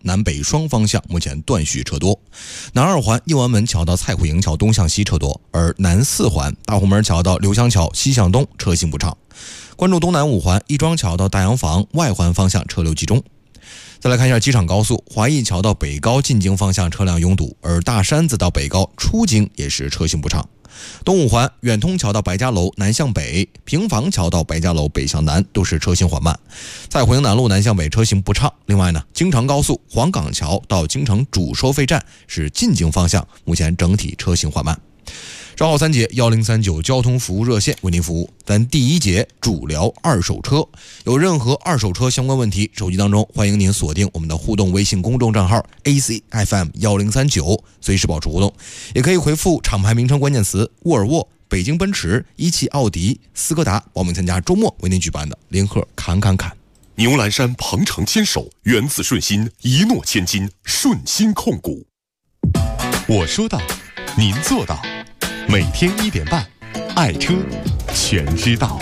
南北双方向目前断续车多。南二环右安门桥到蔡慧营桥东向西车多，而南四环大红门桥到刘香桥西向东车行不畅。关注东南五环亦庄桥到大洋房外环方向车流集中。再来看一下机场高速华谊桥到北高进京方向车辆拥堵，而大山子到北高出京也是车行不畅。东五环远通桥到白家楼南向北，平房桥到白家楼北向南都是车行缓慢。蔡慧营南路南向北车行不畅。另外呢，京承高速黄岗桥到京承主收费站是进京方向，目前整体车行缓慢。稍后3节1039交通服务热线为您服务。咱第1节主聊二手车，有任何二手车相关问题，手机当中欢迎您锁定我们的互动微信公众账号 ACFM1039，随时保持互动。也可以回复厂牌名称关键词沃尔沃、北京奔驰、一汽奥迪、斯柯达，报名参加周末为您举办的联合侃。 牛栏山鹏程牵手，源自顺心，一诺千金，顺心控股。我说到，您做到。每天1点半，爱车全知道。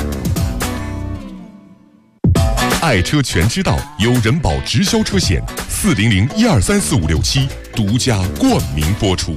爱车全知道由人保直销车险400123456独家冠名播出。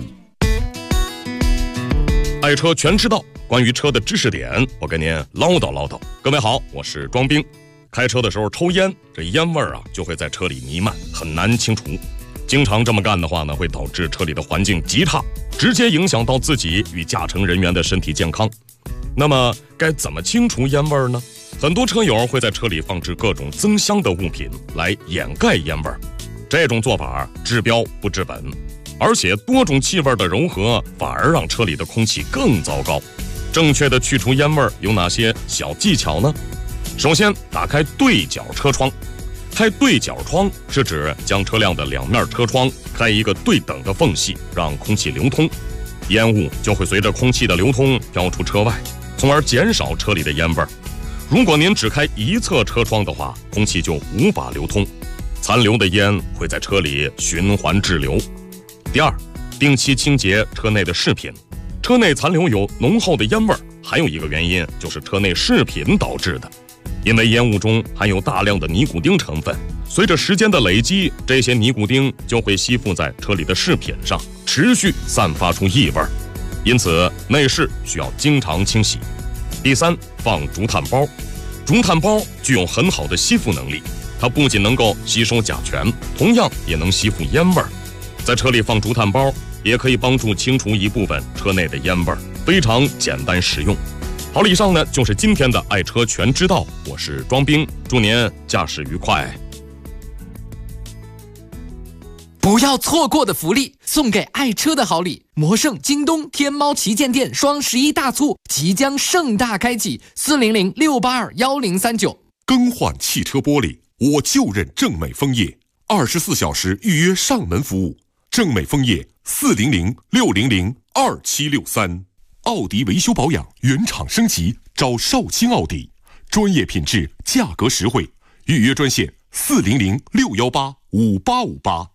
爱车全知道，关于车的知识点，我跟您唠叨。各位好，我是庄兵。开车的时候抽烟，这烟味啊就会在车里弥漫，很难清除。经常这么干的话呢，会导致车里的环境极差，直接影响到自己与驾乘人员的身体健康。那么该怎么清除烟味呢？很多车友会在车里放置各种增香的物品来掩盖烟味，这种做法治标不治本，而且多种气味的融合反而让车里的空气更糟糕。正确的去除烟味有哪些小技巧呢？首先，打开对角车窗。开对角窗是指将车辆的两面车窗开一个对等的缝隙，让空气流通，烟雾就会随着空气的流通飘出车外，从而减少车里的烟味。如果您只开一侧车窗的话，空气就无法流通，残留的烟会在车里循环滞留。第二，定期清洁车内的饰品。车内残留有浓厚的烟味，还有一个原因就是车内饰品导致的。因为烟雾中含有大量的尼古丁成分，随着时间的累积，这些尼古丁就会吸附在车里的饰品上，持续散发出异味，因此内饰需要经常清洗。第三，放竹炭包。竹炭包具有很好的吸附能力，它不仅能够吸收甲醛，同样也能吸附烟味。在车里放竹炭包也可以帮助清除一部分车内的烟味，非常简单实用。好了，以上呢就是今天的爱车全知道，我是庄兵，祝您驾驶愉快。 不要错过的福利，送给爱车的好礼！魔圣、京东、天猫旗舰店双11大促即将盛大开启，400-682-1039。 更换汽车玻璃，我就认正美枫叶，24小时预约上门服务。正美枫叶400-600-2763。奥迪维修保养原厂升级，找少卿奥迪，专业品质，价格实惠，预约专线400-618-5858。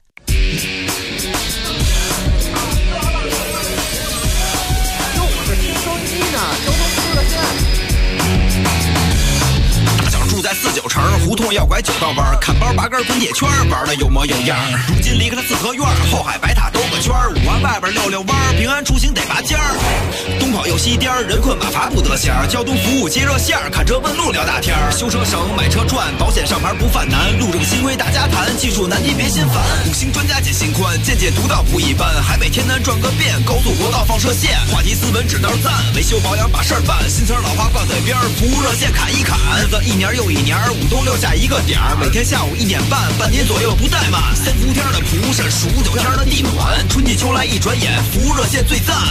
在49城胡同要拐9道弯，看包8根滚铁圈，玩的有模有样。如今离开了四合院，后海白塔兜个圈，5环外边溜弯，平安出行得拔尖儿。东跑又西颠，人困马乏不得闲。交通服务接热线，看车问路聊大天。修车省，买车赚，保险上牌不犯难。路政新规大家谈，技术难题别心烦。5星专家解心宽，见解独到不一般。海北天南转个遍，高速国道放射线。话题斯文指道赞，维修保养把事儿办。新词老话挂嘴边，服务热线侃一侃。日子一年又一年，5都留下一个点儿，每天下午1点半，半年左右不怠慢。3伏天的蒲扇，数9天的地暖，春季秋来一转眼，服务热线最赞。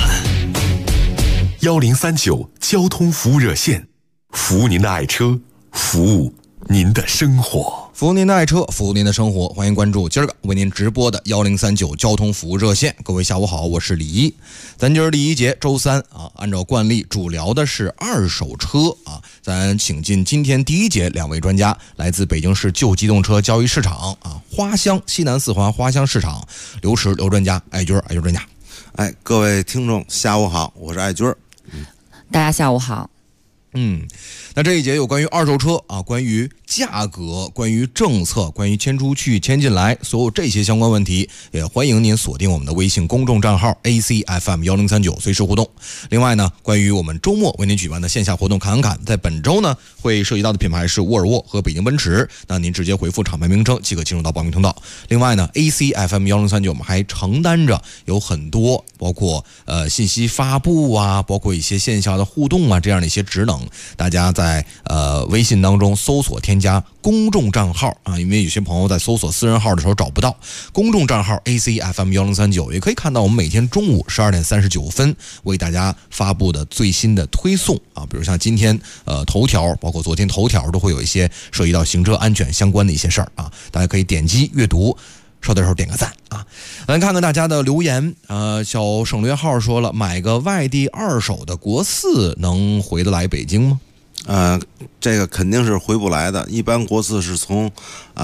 1039交通服务热线，服务您的爱车，服务您的生活， 服务您的爱车，服务您的生活。欢迎关注今儿个为您直播的1039交通服务热线。各位下午好，我是李一。咱今儿第1节周3啊，按照惯例主聊的是二手车啊。咱请进今天第1节2位专家，来自北京市旧机动车交易市场啊，花乡西南4环花乡市场刘驰刘专家，爱军专家。 各位听众下午好，我是爱军。 大家下午好。 那这一节有关于二手车啊，关于价格，关于政策，关于迁出去、迁进来，所有这些相关问题，也欢迎您锁定我们的微信公众账号 ACFM1039，随时互动。另外呢，关于我们周末为您举办的线下活动侃侃，在本周呢会涉及到的品牌是沃尔沃和北京奔驰，那您直接回复厂牌名称即可进入到报名通道。另外呢 ，ACFM1039我们还承担着有很多包括信息发布啊，包括一些线下的互动啊这样的一些职能，大家在微信当中搜索添加公众账号啊，因为有些朋友在搜索私人号的时候找不到公众账号 ACFM1039，也可以看到我们每天中午12点39分为大家发布的最新的推送啊，比如像今天头条，包括昨天头条都会有一些涉及到行车安全相关的一些事儿啊，大家可以点击阅读。稍的时候点个赞啊！来看看大家的留言。小省略号说了，买个外地二手的国四能回得来北京吗？ 这个肯定是回不来的。一般国四是从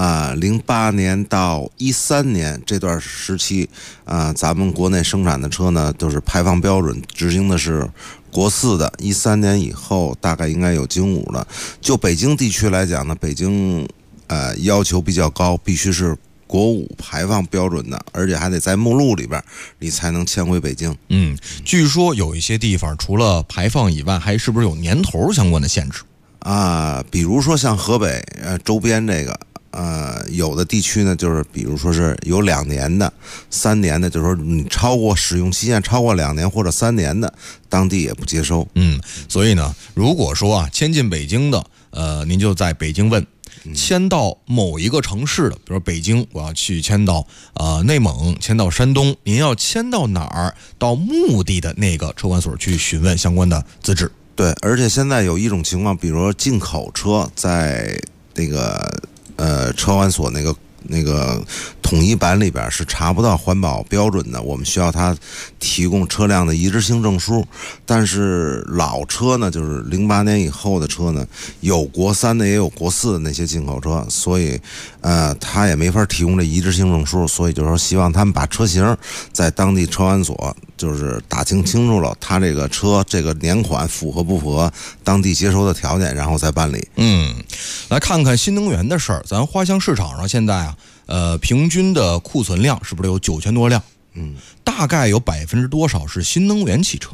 08年到13年这段时期咱们国内生产的车呢都是排放标准执行的是国四的。13年以后大概应该有京五了。就北京地区来讲呢，北京要求比较高，必须是国五排放标准的，而且还得在目录里边你才能迁回北京。 据说有一些地方除了排放以外，还是不是有年头相关的限制比如说像河北周边这个有的地区呢，就是比如说是有2年的、3年的，就是说你超过使用期限超过2年或者3年的，当地也不接收。 所以呢，如果说迁进北京的，您就在北京问。迁到某一个城市的，比如北京，我要去迁到内蒙，迁到山东，您要迁到哪儿？到目的的那个车管所去询问相关的资质。 对，而且现在有一种情况，比如说进口车在那个车管所那个统一版里边是查不到环保标准的，我们需要他提供车辆的一致性证书。但是老车呢，就是08年以后的车呢，有国3的也有国4的那些进口车，所以他也没法提供这一致性证书。所以就是说希望他们把车型在当地车管所就是打听清楚了，他这个车这个年款符合不符合当地接收的条件，然后再办理。 来看看新能源的事儿。咱花乡市场上现在平均的库存量是不是有9000多辆？大概有多少是新能源汽车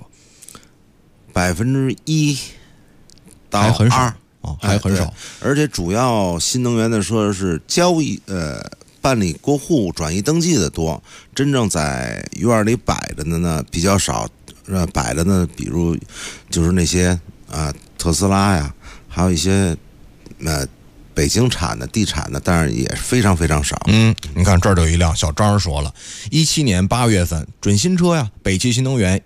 ？1%到2%， 还很少还很少。 而且主要新能源的车是交易办理过户转移登记的多，真正在院里摆着的呢比较少。摆着呢，比如就是那些特斯拉呀，还有一些北京产的地产的，但是也非常非常少。 你看这儿就有一辆，小张说了，17年8月份准新车呀，北汽新能源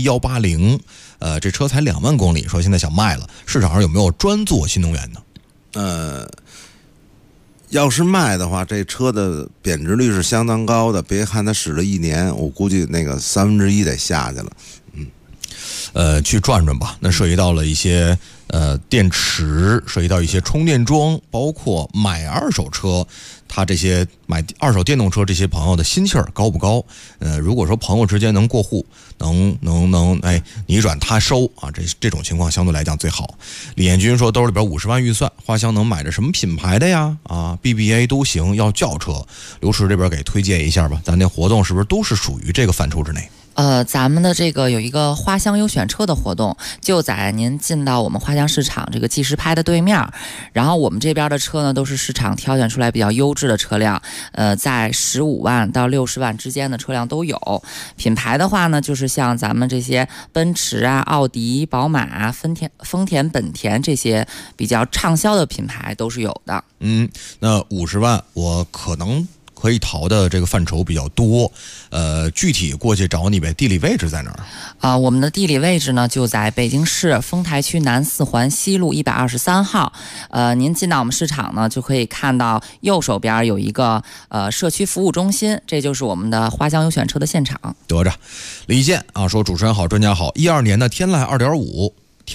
EC180，这车才2万公里，说现在想卖了，市场上有没有专做新能源的？ 要是卖的话，这车的贬值率是相当高的。别看它使了1年，我估计那个1/3得下去了。 去转转吧。那涉及到了一些电池，涉及到一些充电桩，包括买二手车，他这些买二手电动车这些朋友的心气儿高不高？如果说朋友之间能过户，能你转他收啊，这种情况相对来讲最好。李彦军说兜里边50万预算，花乡能买着什么品牌的呀？BBA 都行，要轿车。刘池这边给推荐一下吧，咱那活动是不是都是属于这个范畴之内？ 咱们的这个有一个花乡优选车的活动，就在您进到我们花乡市场这个计时拍的对面。然后我们这边的车呢，都是市场挑选出来比较优质的车辆，在15万到60万之间的车辆都有。品牌的话呢，就是像咱们这些奔驰啊、奥迪、宝马、丰田、本田这些比较畅销的品牌都是有的。 那50万我可以淘的这个范畴比较多，具体过去找你呗，地理位置在哪儿？ 我们的地理位置呢就在北京市丰台区南4环西路123号。您进到我们市场呢，就可以看到右手边有一个社区服务中心，这就是我们的花乡优选车的现场。 得着，李健说主持人好，专家好，12年的天籁 2.5，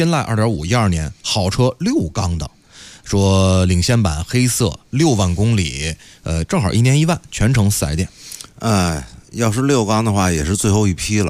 12年好车6缸的。说领先版黑色6万公里，正好1年1万，全程4S店。 要是6缸的话，也是最后一批了。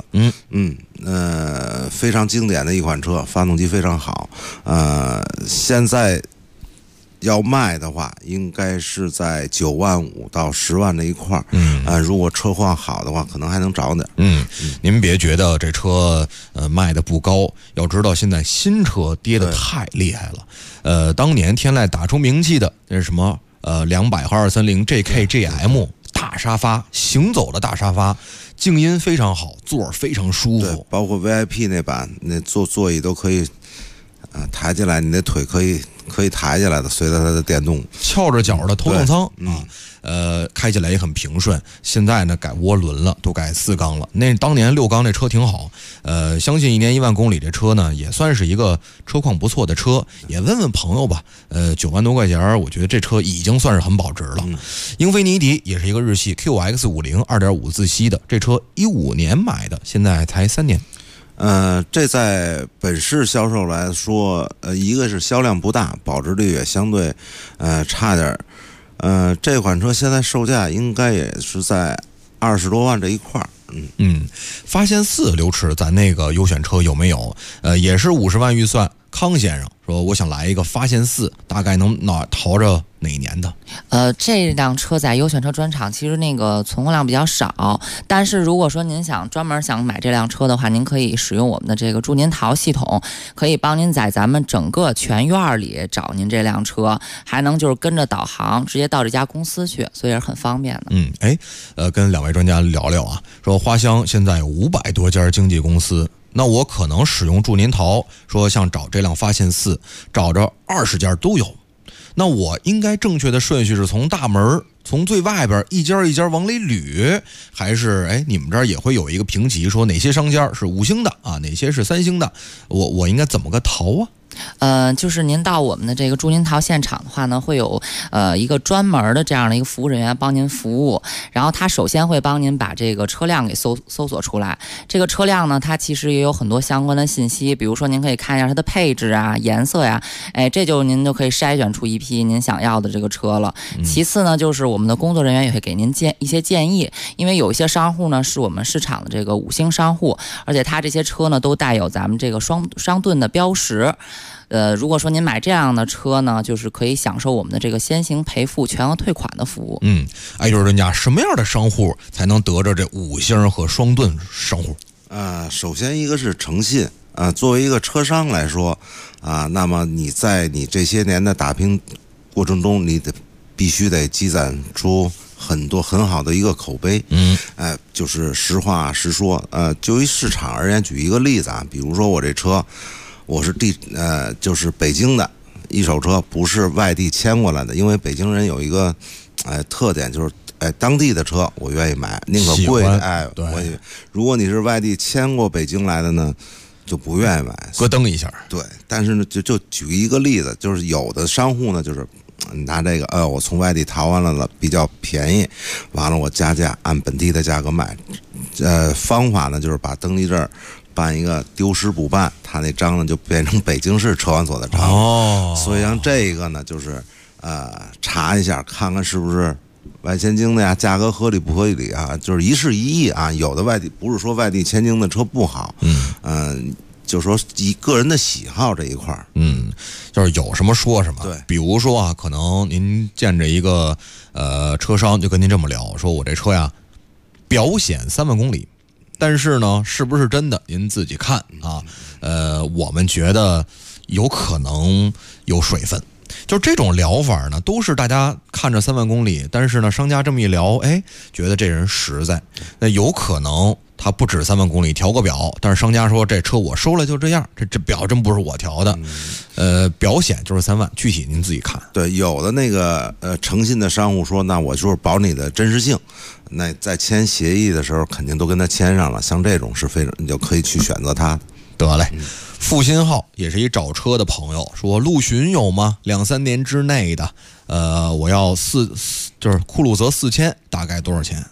非常经典的一款车，发动机非常好。现在要卖的话，应该是在9万5到10万这一块儿。如果车况好的话，可能还能找点。 您别觉得这车卖的不高，要知道现在新车跌得太厉害了。当年天籁打出名气的那是什么？200和230 GK、GM 大沙发，行走的大沙发，静音非常好，座儿非常舒服。 包括 VIP 那版，那座椅都可以抬起来，你的腿可以抬起来的，随着它的电动， 翘着脚的头等舱开起来也很平顺。现在呢改涡轮了，都改4缸了。那当年6缸那车挺好，相信1年1万公里这车呢也算是一个车况不错的车。也问问朋友吧，9万多块钱，我觉得这车已经算是很保值了。英菲尼迪也是一个日系 QX50 2.5自吸的，这车15年买的，现在才3年。 这在本市销售来说，一个是销量不大，保值率也相对差点。这款车现在售价应该也是在20多万这一块儿。 发现4刘驰，咱那个优选车有没有？也是50万预算。康先生说：“我想来一个发现4，大概能淘着哪一年的？” 这辆车在优选车专场其实那个存货量比较少，但是如果说您专门想买这辆车的话，您可以使用我们的这个祝您淘系统，可以帮您在咱们整个全院里找您这辆车，还能就是跟着导航直接到这家公司去，所以是很方便的。 跟2位专家聊聊啊，说花乡现在有500多家经纪公司。那我可能使用祝您淘，说像找这辆发现4，找着20家都有。那我应该正确的顺序是从大门，从最外边一家一家往里捋，还是你们这儿也会有一个评级，说哪些商家是5星的啊，哪些是3星的？我应该怎么个淘啊？ 就是您到我们的这个祝您淘现场的话呢，会有一个专门的这样的一个服务人员帮您服务，然后他首先会帮您把这个车辆给搜索出来。这个车辆呢，它其实也有很多相关的信息，比如说您可以看一下它的配置啊、颜色呀，这就您就可以筛选出一批您想要的这个车了。其次呢，就是我们的工作人员也会给您一些建议，因为有一些商户呢是我们市场的这个5星商户，而且它这些车呢都带有咱们这个商盾的标识。如果说您买这样的车呢，就是可以享受我们的这个先行赔付、全额退款的服务。 就是人家什么样的商户才能得着这5星和双盾商户？ 首先一个是诚信作为一个车商来说那么你在你这些年的打拼过程中，你必须得积攒出很多很好的一个口碑。就是实话实说。就于市场而言，举一个例子比如说我这车。我是就是北京的一手车，不是外地迁过来的，因为北京人有一个特点，就是当地的车我愿意买，宁可贵对。 如果你是外地迁过北京来的呢，就不愿意买， 咯噔一下。 对，但是呢，就举一个例子，就是有的商户呢，就是拿这个我从外地淘完了比较便宜，完了我加价按本地的价格卖。方法呢就是把登记证办一个丢失补办，他那章呢就变成北京市车管所的章。所以像这个呢，就是查一下，看看是不是外迁京的呀，价格合理不合理就是一事一议有的外地不是说外地迁京的车不好，就是说以个人的喜好这一块就是有什么说什么。 对， 比如说可能您见着一个车商就跟您这么聊，说我这车呀表显3万公里。但是呢，是不是真的您自己看我们觉得有可能有水分。就这种聊法呢，都是大家看着3万公里，但是呢，商家这么一聊，觉得这人实在。那有可能他不止3万公里调个表，但是商家说这车我收了就这样，这表真不是我调的。表显就是3万，具体您自己看。 对，有的那个诚信的商户说，那我就是保你的真实性。那在签协议的时候，肯定都跟他签上了。像这种是非常，你就可以去选择他。 得嘞，付新浩也是一找车的朋友，说陆巡有吗？2-3年之内的，我要就是酷路泽4000，大概多少钱？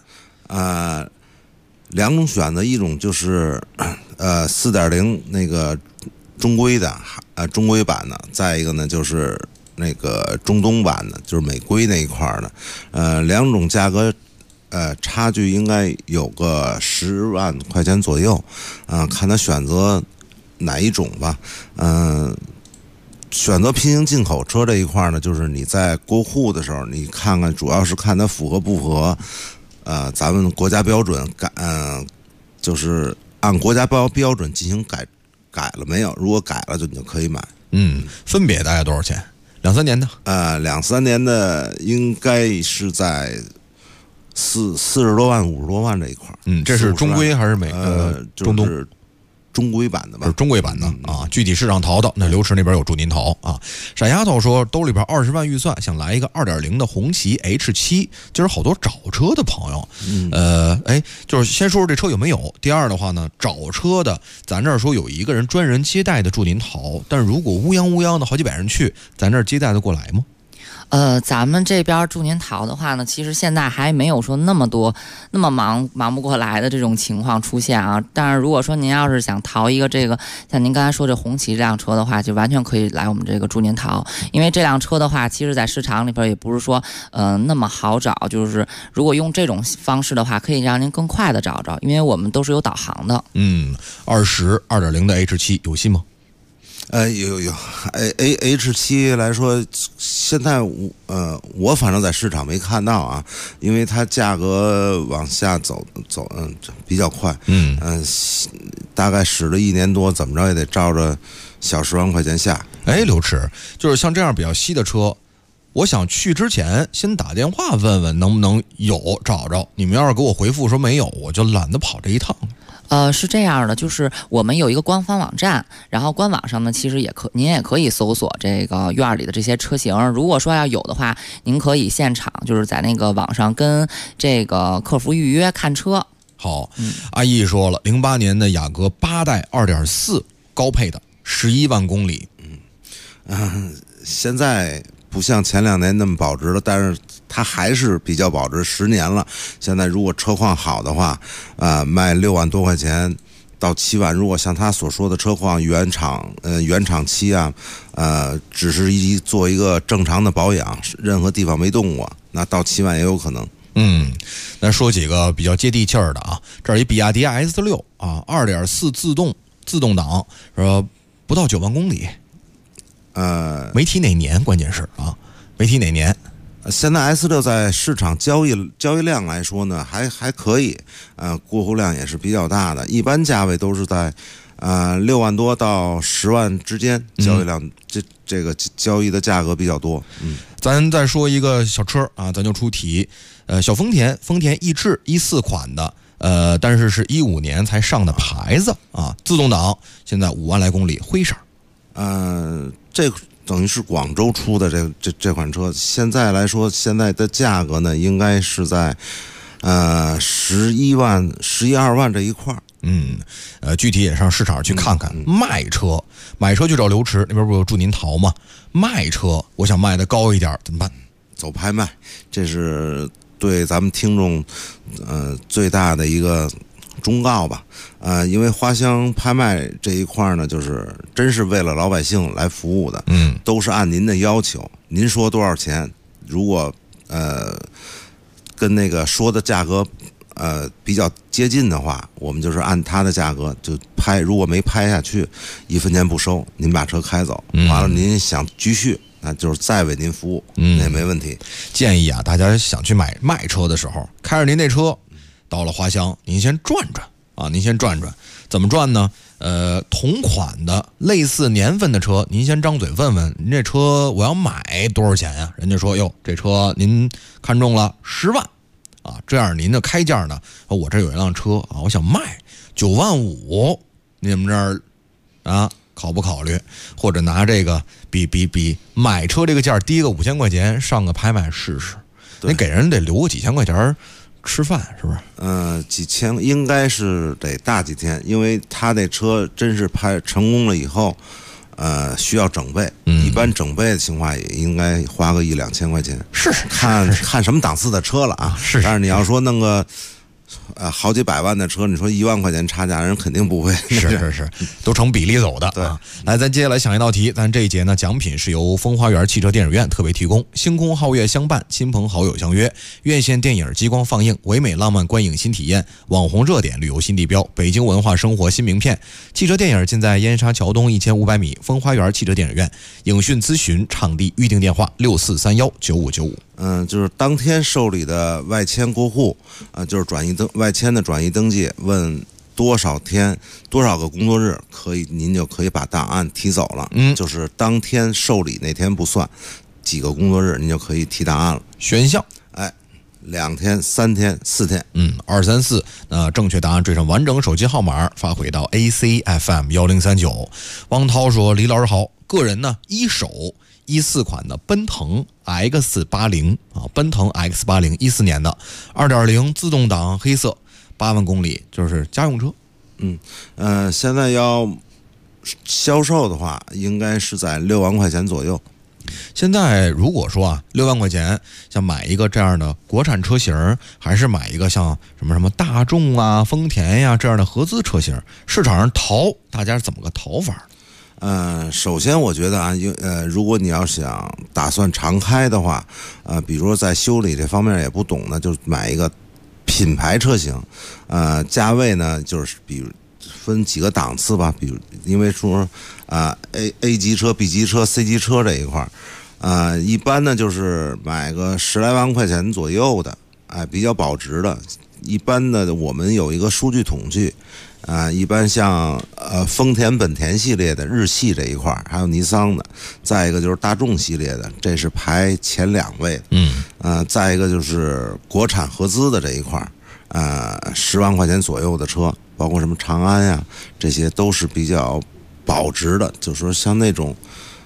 两种选择，一种就是4.0那个中规的，中规版的；再一个呢就是那个中东版的，就是美规那一块的。两种价格差距应该有个10万块钱左右，看他选择哪一种吧，选择平行进口车这一块呢，就是你在过户的时候，你看看，主要是看它符合不符合，咱们国家标准就是按国家标准进行改了没有？如果改了，你就可以买。 分别大概多少钱？2、3年的 ？2、3年的应该是在40多万、50多万这一块。 这是中规还是中东？ 就是中规版的吧， 是中规版的啊。具体市场淘到那刘池那边有祝您淘啊。傻丫头说兜里边20万预算，想来一个2.0的红旗 H7，就是好多找车的朋友，就是先说说这车有没有。第二的话呢，找车的咱这儿说有一个人专人接待的祝您淘，但是如果乌泱的好几百人去，咱这儿接待得过来吗？ 咱们这边祝您淘的话呢，其实现在还没有说那么忙不过来的这种情况出现啊。但是如果说您要是想淘一个这个像您刚才说这红旗这辆车的话，就完全可以来我们这个祝您淘，因为这辆车的话，其实在市场里边也不是说那么好找，就是如果用这种方式的话，可以让您更快的找着，因为我们都是有导航的。 2.0的 H7 有戏吗？ 有H7 来说，现在我反正在市场没看到啊，因为它价格往下走比较快，大概使了1年多，怎么着也得照着小10万块钱下。 刘池，就是像这样比较稀的车，我想去之前先打电话问问能不能有找着，你们要是给我回复说没有，我就懒得跑这一趟。 是这样的，就是我们有一个官方网站，然后官网上呢，其实您也可以搜索这个院里的这些车型。如果说要有的话，您可以现场就是在那个网上跟这个客服预约看车。 好，阿义说了，08年的雅阁8代2.4高配的11万公里。 现在不像前2年那么保值了，但是它还是比较保值，10年了。现在如果车况好的话，卖6万多块钱到7万。如果像他所说的车况原厂期啊，只是做一个正常的保养，任何地方没动过，那到7万也有可能。 咱说几个比较接地气儿的啊，这儿一比亚迪 S6啊，2.4自动挡，说不到9万公里。没提哪年，关键是啊，没提哪年。 现在 S6在市场交易量来说呢，还可以，过户量也是比较大的。一般价位都是在6万多到10万之间，交易量这个交易的价格比较多。 咱再说一个小车啊，咱就出题，小丰田逸致14款的，但是是15年才上的牌子啊，自动挡，现在5万来公里，灰色。 这等于是广州出的这款车，现在来说，现在的价格呢，应该是在11万、11、2万这一块。 具体也上市场去看看。卖车去找刘池那边不有祝您淘吗？卖车，我想卖的高一点怎么办？ 走拍卖，这是对咱们听众最大的一个忠告吧。因为花乡拍卖这一块呢，就是真是为了老百姓来服务的，都是按您的要求，您说多少钱，如果跟那个说的价格比较接近的话，我们就是按他的价格就拍，如果没拍下去，1分钱不收，您把车开走，完了您想继续，那就是再为您服务，那也没问题。 建议啊，大家想去卖车的时候，开着您那车到了花乡，您先转转啊，您先转转，怎么转呢？同款的类似年份的车，您先张嘴问问，您这车我要买多少钱呀？人家说哟，这车您看中了10万啊，这样您的开价呢？我这有一辆车啊，我想卖9万5，你们这儿啊考不考虑？或者拿这个比买车这个价低个5000块钱，上个拍卖试试，你给人得留个几千块钱吃饭，是不是？ 几千应该是得大几天，因为他那车真是拍成功了以后，需要整备，一般整备的情况也应该花个1、2千块钱。 是看什么档次的车了啊？但是你要说弄个好几百万的车，你说1万块钱差价，人肯定不会。 是，都成比例走的。 对， 来，咱接下来想一道题，咱这一节呢奖品是由风花园汽车电影院特别提供，星空皓月相伴，亲朋好友相约，院线电影激光放映，唯美浪漫观影新体验，网红热点旅游新地标，北京文化生活新名片。汽车电影尽在燕莎桥东1500米风花园汽车电影院，影讯咨询场地预订电话64319595。 就是当天受理的外迁过户，就是外迁的转移登记，问多少天多少个工作日您就可以把档案提走了。就是当天受理那天不算，几个工作日您就可以提档案了。 选项 2天、3天、4天。 2、3、4。正确答案缀上完整手机号码发回到 ACFM1039。汪涛说：“李老师好，个人呢一手14款的奔腾 X80 奔腾 X80 14年的2.0自动挡黑色8万公里，就是家用车。 现在要销售的话，应该是在6万块钱左右。 现在如果说6万块钱，像买一个这样的国产车型，还是买一个像什么大众丰田呀这样的合资车型，市场上大家是怎么个淘法？ 首先我觉得如果你要想打算常开的话，比如说在修理这方面也不懂的，就买一个品牌车型，价位呢就是比如分几个档次吧，比如因为说A 级车、B 级车、C 级车这一块一般呢就是买个10来万块钱左右的，比较保值的。一般的我们有一个数据统计，一般像丰田、本田系列的日系这一块，还有尼桑的，再一个就是大众系列的，这是排前2位。再一个就是国产合资的这一块，10万块钱左右的车，包括什么长安呀，这些都是比较保值的。就是说像那种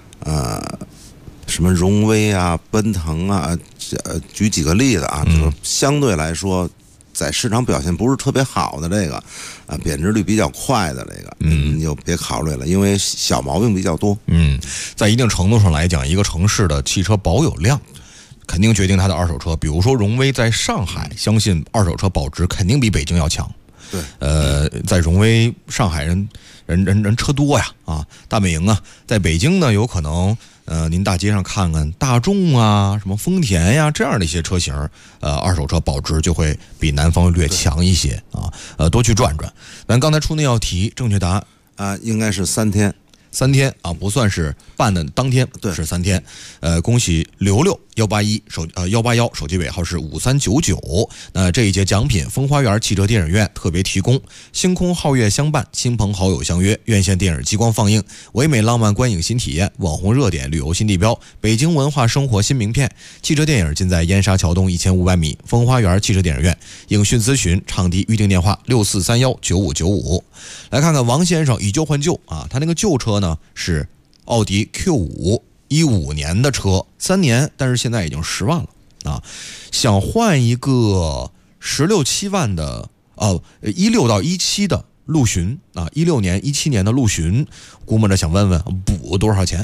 什么荣威奔腾举几个例子就是相对来说在市场表现不是特别好的这个贬值率比较快的这个你就别考虑了，因为小毛病比较多。 在一定程度上来讲，一个城市的汽车保有量肯定决定它的二手车。比如说荣威在上海，相信二手车保值肯定比北京要强。 对， 在荣威上海人车多呀大本营在北京呢有可能您大街上看看大众什么丰田呀这样的一些车型，二手车保值就会比南方略强一些多去转转。咱刚才出那道题，正确答案应该是3天。 3天不算是办的当天， 对， 是3天。恭喜刘181手机尾号是5399。那这一节奖品，风花园汽车电影院特别提供，星空皓月相伴，亲朋好友相约，院线电影激光放映，唯美浪漫观影新体验，网红热点旅游新地标，北京文化生活新名片。汽车电影尽在燕莎桥东1500米风花园汽车电影院，影讯咨询场地预订电话64319595。来看看王先生以旧换旧他那个旧车呢是奥迪 Q5 15年的车，3年，但是现在已经10万了想换一个16、17万的16到17的陆巡16年、17年的陆巡，估摸着想问问补多少钱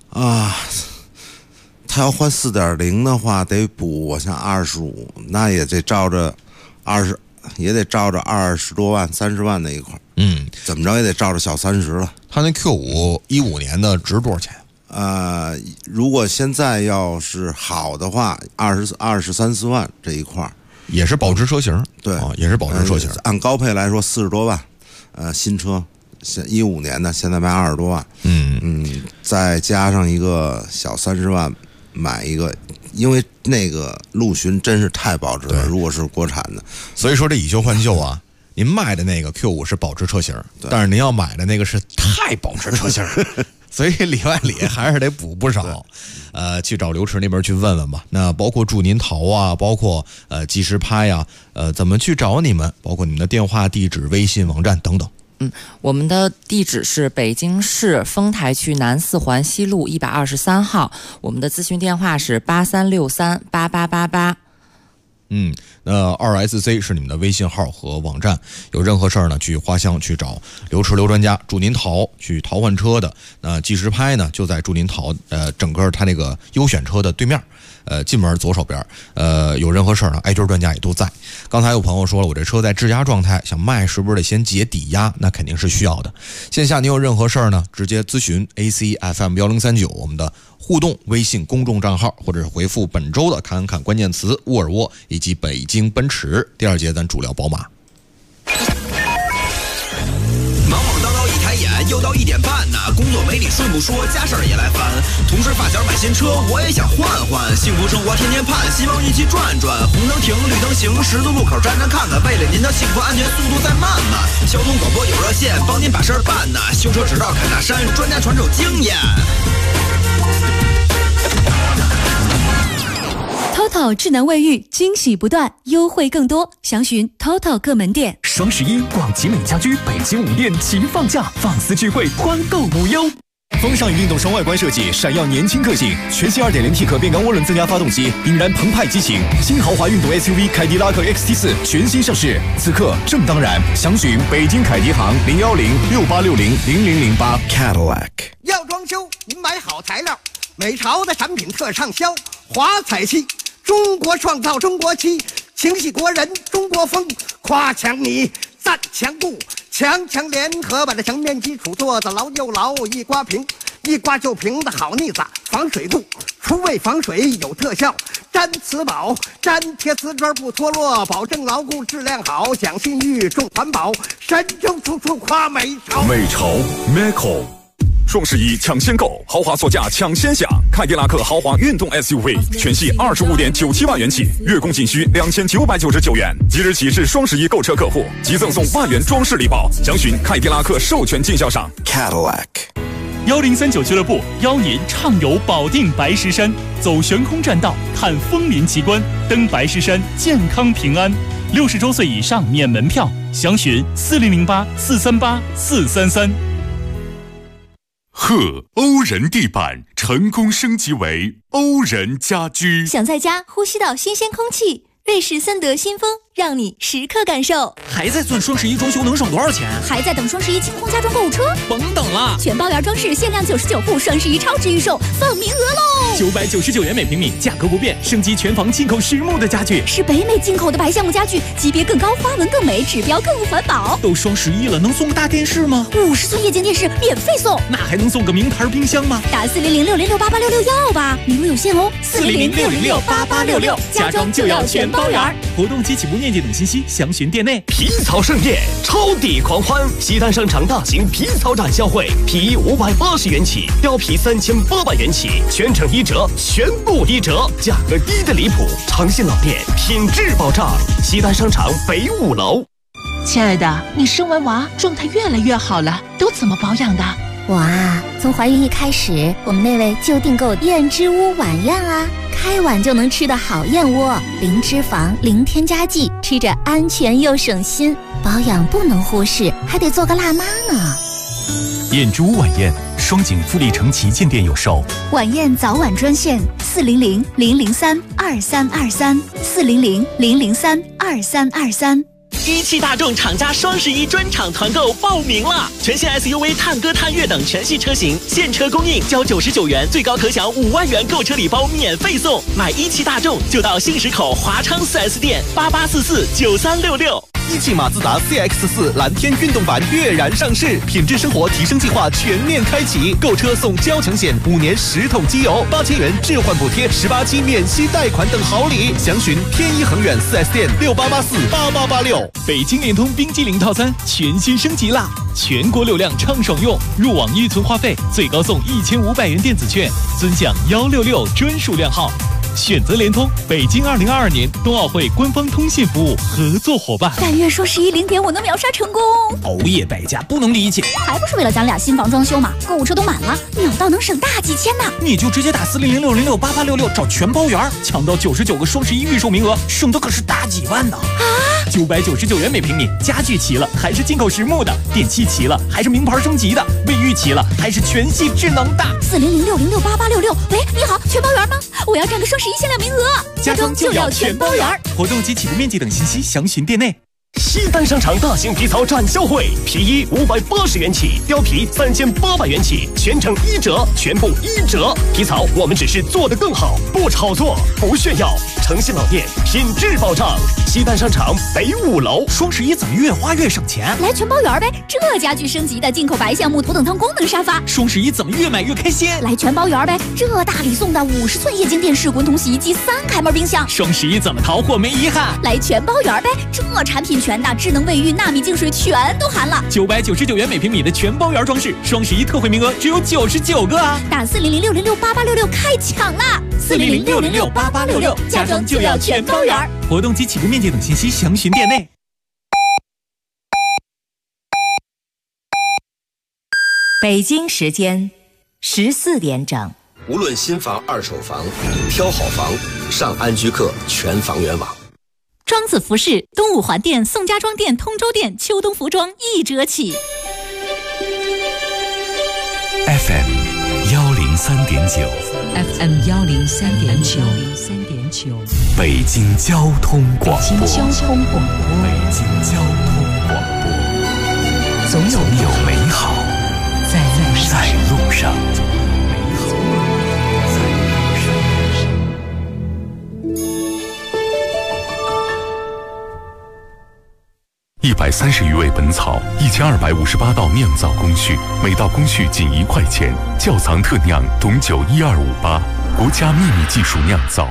他要换 4.0 的话得补我像25，那也得照着20多万、30万那一块。怎么着也得照着小30了。 他那 Q5 15年的值多少钱？ 如果现在要是好的话，23、4万这一块也是保值车型。对也是保值车型。 按高配来说40多万，新车15年的现在卖20多万。再加上一个小30万买一个，因为那个陆巡真是太保值了，如果是国产的。 所以说这以旧换旧您卖的那个 Q5 是保值车型，但是您要买的那个是太保值车型，所以里外里还是得补不少。去找刘驰那边去问问吧。那包括祝您淘包括即时拍怎么去找你们？包括你们的电话、地址、微信、网站等等。 我们的地址是北京市丰台区南4环西路123号，我们的咨询电话是83638888。 2SC 是你们的微信号和网站，有任何事儿呢，去花乡去找刘驰刘专家，祝您淘去淘换车的。那即时拍呢，就在祝您淘整个他那个优选车的对面。 进门左手边，有任何事儿呢，挨顿专家也都在。刚才有朋友说了，我这车在质押状态，想卖是不是得先结抵押？那肯定是需要的。线下您有任何事儿呢，直接咨询 ACFM1039我们的互动微信公众账号，或者是回复本周的看关键词沃尔沃以及北京奔驰。第二节咱主聊宝马。 忙忙叨叨一抬眼，又到1点半呢。工作没你顺不说，家事儿也来烦。同事发小买新车，我也想换换。幸福生活天天盼，希望一起转转。红灯停，绿灯行，十字路口站站看看。为了您的幸福安全，速度再慢慢。交通广播有热线，帮您把事儿办呢。修车只到砍大山，专家传授经验。 TOTO 智能卫浴，惊喜不断，优惠更多，详询 TOTO 各门店。 双11，广奇美家居北京5店齐放假，放肆聚会，欢购无忧。风尚与运动双外观设计，闪耀年轻个性。全新 2.0T 可变缸涡轮增压发动机，引燃澎湃激情。新豪华运动 SUV 凯迪拉克 XT4 全新上市，此刻正当然。详询北京凯迪行01068600008 Cadillac。要装修，您买好材料，美潮的产品特畅销，华彩漆。中国创造中国漆，情系国人中国风，夸强你赞强固，强联合把这墙面基础做得牢又牢，一刮平一刮就平的好腻子，防水固，除味防水有特效，粘瓷宝粘贴瓷砖不脱落，保证牢固质量好，讲信誉重环保，神州处处夸美潮。 美潮 Meco。双11抢先购，豪华座驾抢先享，凯迪拉克豪华运动 SUV 全系25.97万元起，月供仅需2999元。即日起至双11购车客户即赠送万元装饰礼包，详询凯迪拉克授权经销商 Cadillac。 1039俱乐部邀您畅游保定白石山，走悬空栈道，看枫林奇观，登白石山，健康平安。60周岁以上免门票，详询4008-438-433。 贺欧仁地板成功升级为欧仁家居， 想在家呼吸到新鲜空气，瑞士森德新风让你时刻感受。 还在算双11装修能省多少钱？ 还在等双11清空家装购物车？ 甭等了， 全包圆装饰限量99户，双11超值预售放名额喽 ！999元每平米，价格不变，升级全房进口实木的家具， 是北美进口的白橡木家具，级别更高，花纹更美，指标更环保。 都双11了，能送个大电视吗 ？50寸液晶电视免费送， 那还能送个名牌冰箱吗？ 打400606886要吧，名额有限哦，400606886，家装就要全包圆。 活动及起步链接等信息详询店内。 皮草盛宴，超抵狂欢！西单商场大型皮草展销会，皮衣580元起，貂皮3800元起，全程1折，全部1折，价格低得离谱，诚信老店，品质保障。西单商场北5楼。 亲爱的，你生完娃状态越来越好了，都怎么保养的？ 我啊，从怀孕一开始，我们那位就订购燕之屋晚宴啊，开碗就能吃的好燕窝，零脂肪，零添加剂，吃着安全又省心。保养不能忽视，还得做个辣妈呢。 燕之屋晚宴，双井富力城旗舰店有售。 晚宴早晚专线400-003-2323，400-003-2323。 一汽大众厂家双11专场团购报名了，全新 SUV 探歌探岳等全系车型现车供应，交99元，最高可享5万元购车礼包免费送。买一汽大众就到信实口华昌 4S 店88449366。 一汽马自达 CX-4 蓝天运动版跃然上市，品质生活提升计划全面开启，购车送交强险，5年10桶机油，8000元置换补贴，18期免息贷款等好礼。详询天一恒远 4S 店68848886。 北京联通冰激凌套餐全新升级啦！全国流量畅爽用，入网预存话费最高送1500元电子券，尊享166专属量号。选择联通，北京2022年冬奥会官方通信服务合作伙伴。 但愿双110点我能秒杀成功。 熬夜败家不能理解， 还不是为了咱俩新房装修嘛？购物车都满了，秒到能省大几千呢。 你就直接打400606886找全包圆，抢到99个双11预售名额，省的可是大几万呢！ 啊 ！999元每平米，家具齐了还是进口实木的，电器齐了还是名牌升级的，卫浴齐了还是全系智能的。 400606886，喂，你好，全包圆吗？我要占个双11限量名额， 家装就要全包圆。活动及起步面积等信息详询店内。 西单商场大型皮草展销会，皮衣580元起，貂皮3800元起，全程1折，全部1折。皮草我们只是做得更好，不炒作，不炫耀，诚信老店，品质保障。西单商场北5楼。 双11怎么越花越省钱？ 来全包圆呗！这家具升级的进口白橡木头等舱功能沙发。 双11怎么越买越开心？ 来全包圆呗！这大礼送的50寸液晶电视、滚筒洗衣机、3开门冰箱。 双11怎么淘货没遗憾？ 来全包圆呗！这产品全的，智能卫浴、纳米净水全都含了。 999元每平米的全包圆装饰，双11特惠名额只有99个啊！ 打400-606-8866开抢啦！400-606-8866，家装就要全包圆。 活动及起步面积等信息详询店内。 北京时间14点整。 无论新房、二手房，挑好房，上安居客全房源网。 庄子服饰东五环店、宋家庄店、通州店秋冬服装1折起。 FM 103.9 FM 103.9 北京交通广播。 北京交通广播。 北京交通广播。总有美好在路上。130余味本草，1258道酿造工序，每道工序仅1块钱。窖藏特酿董酒12588，国家秘密技术酿造。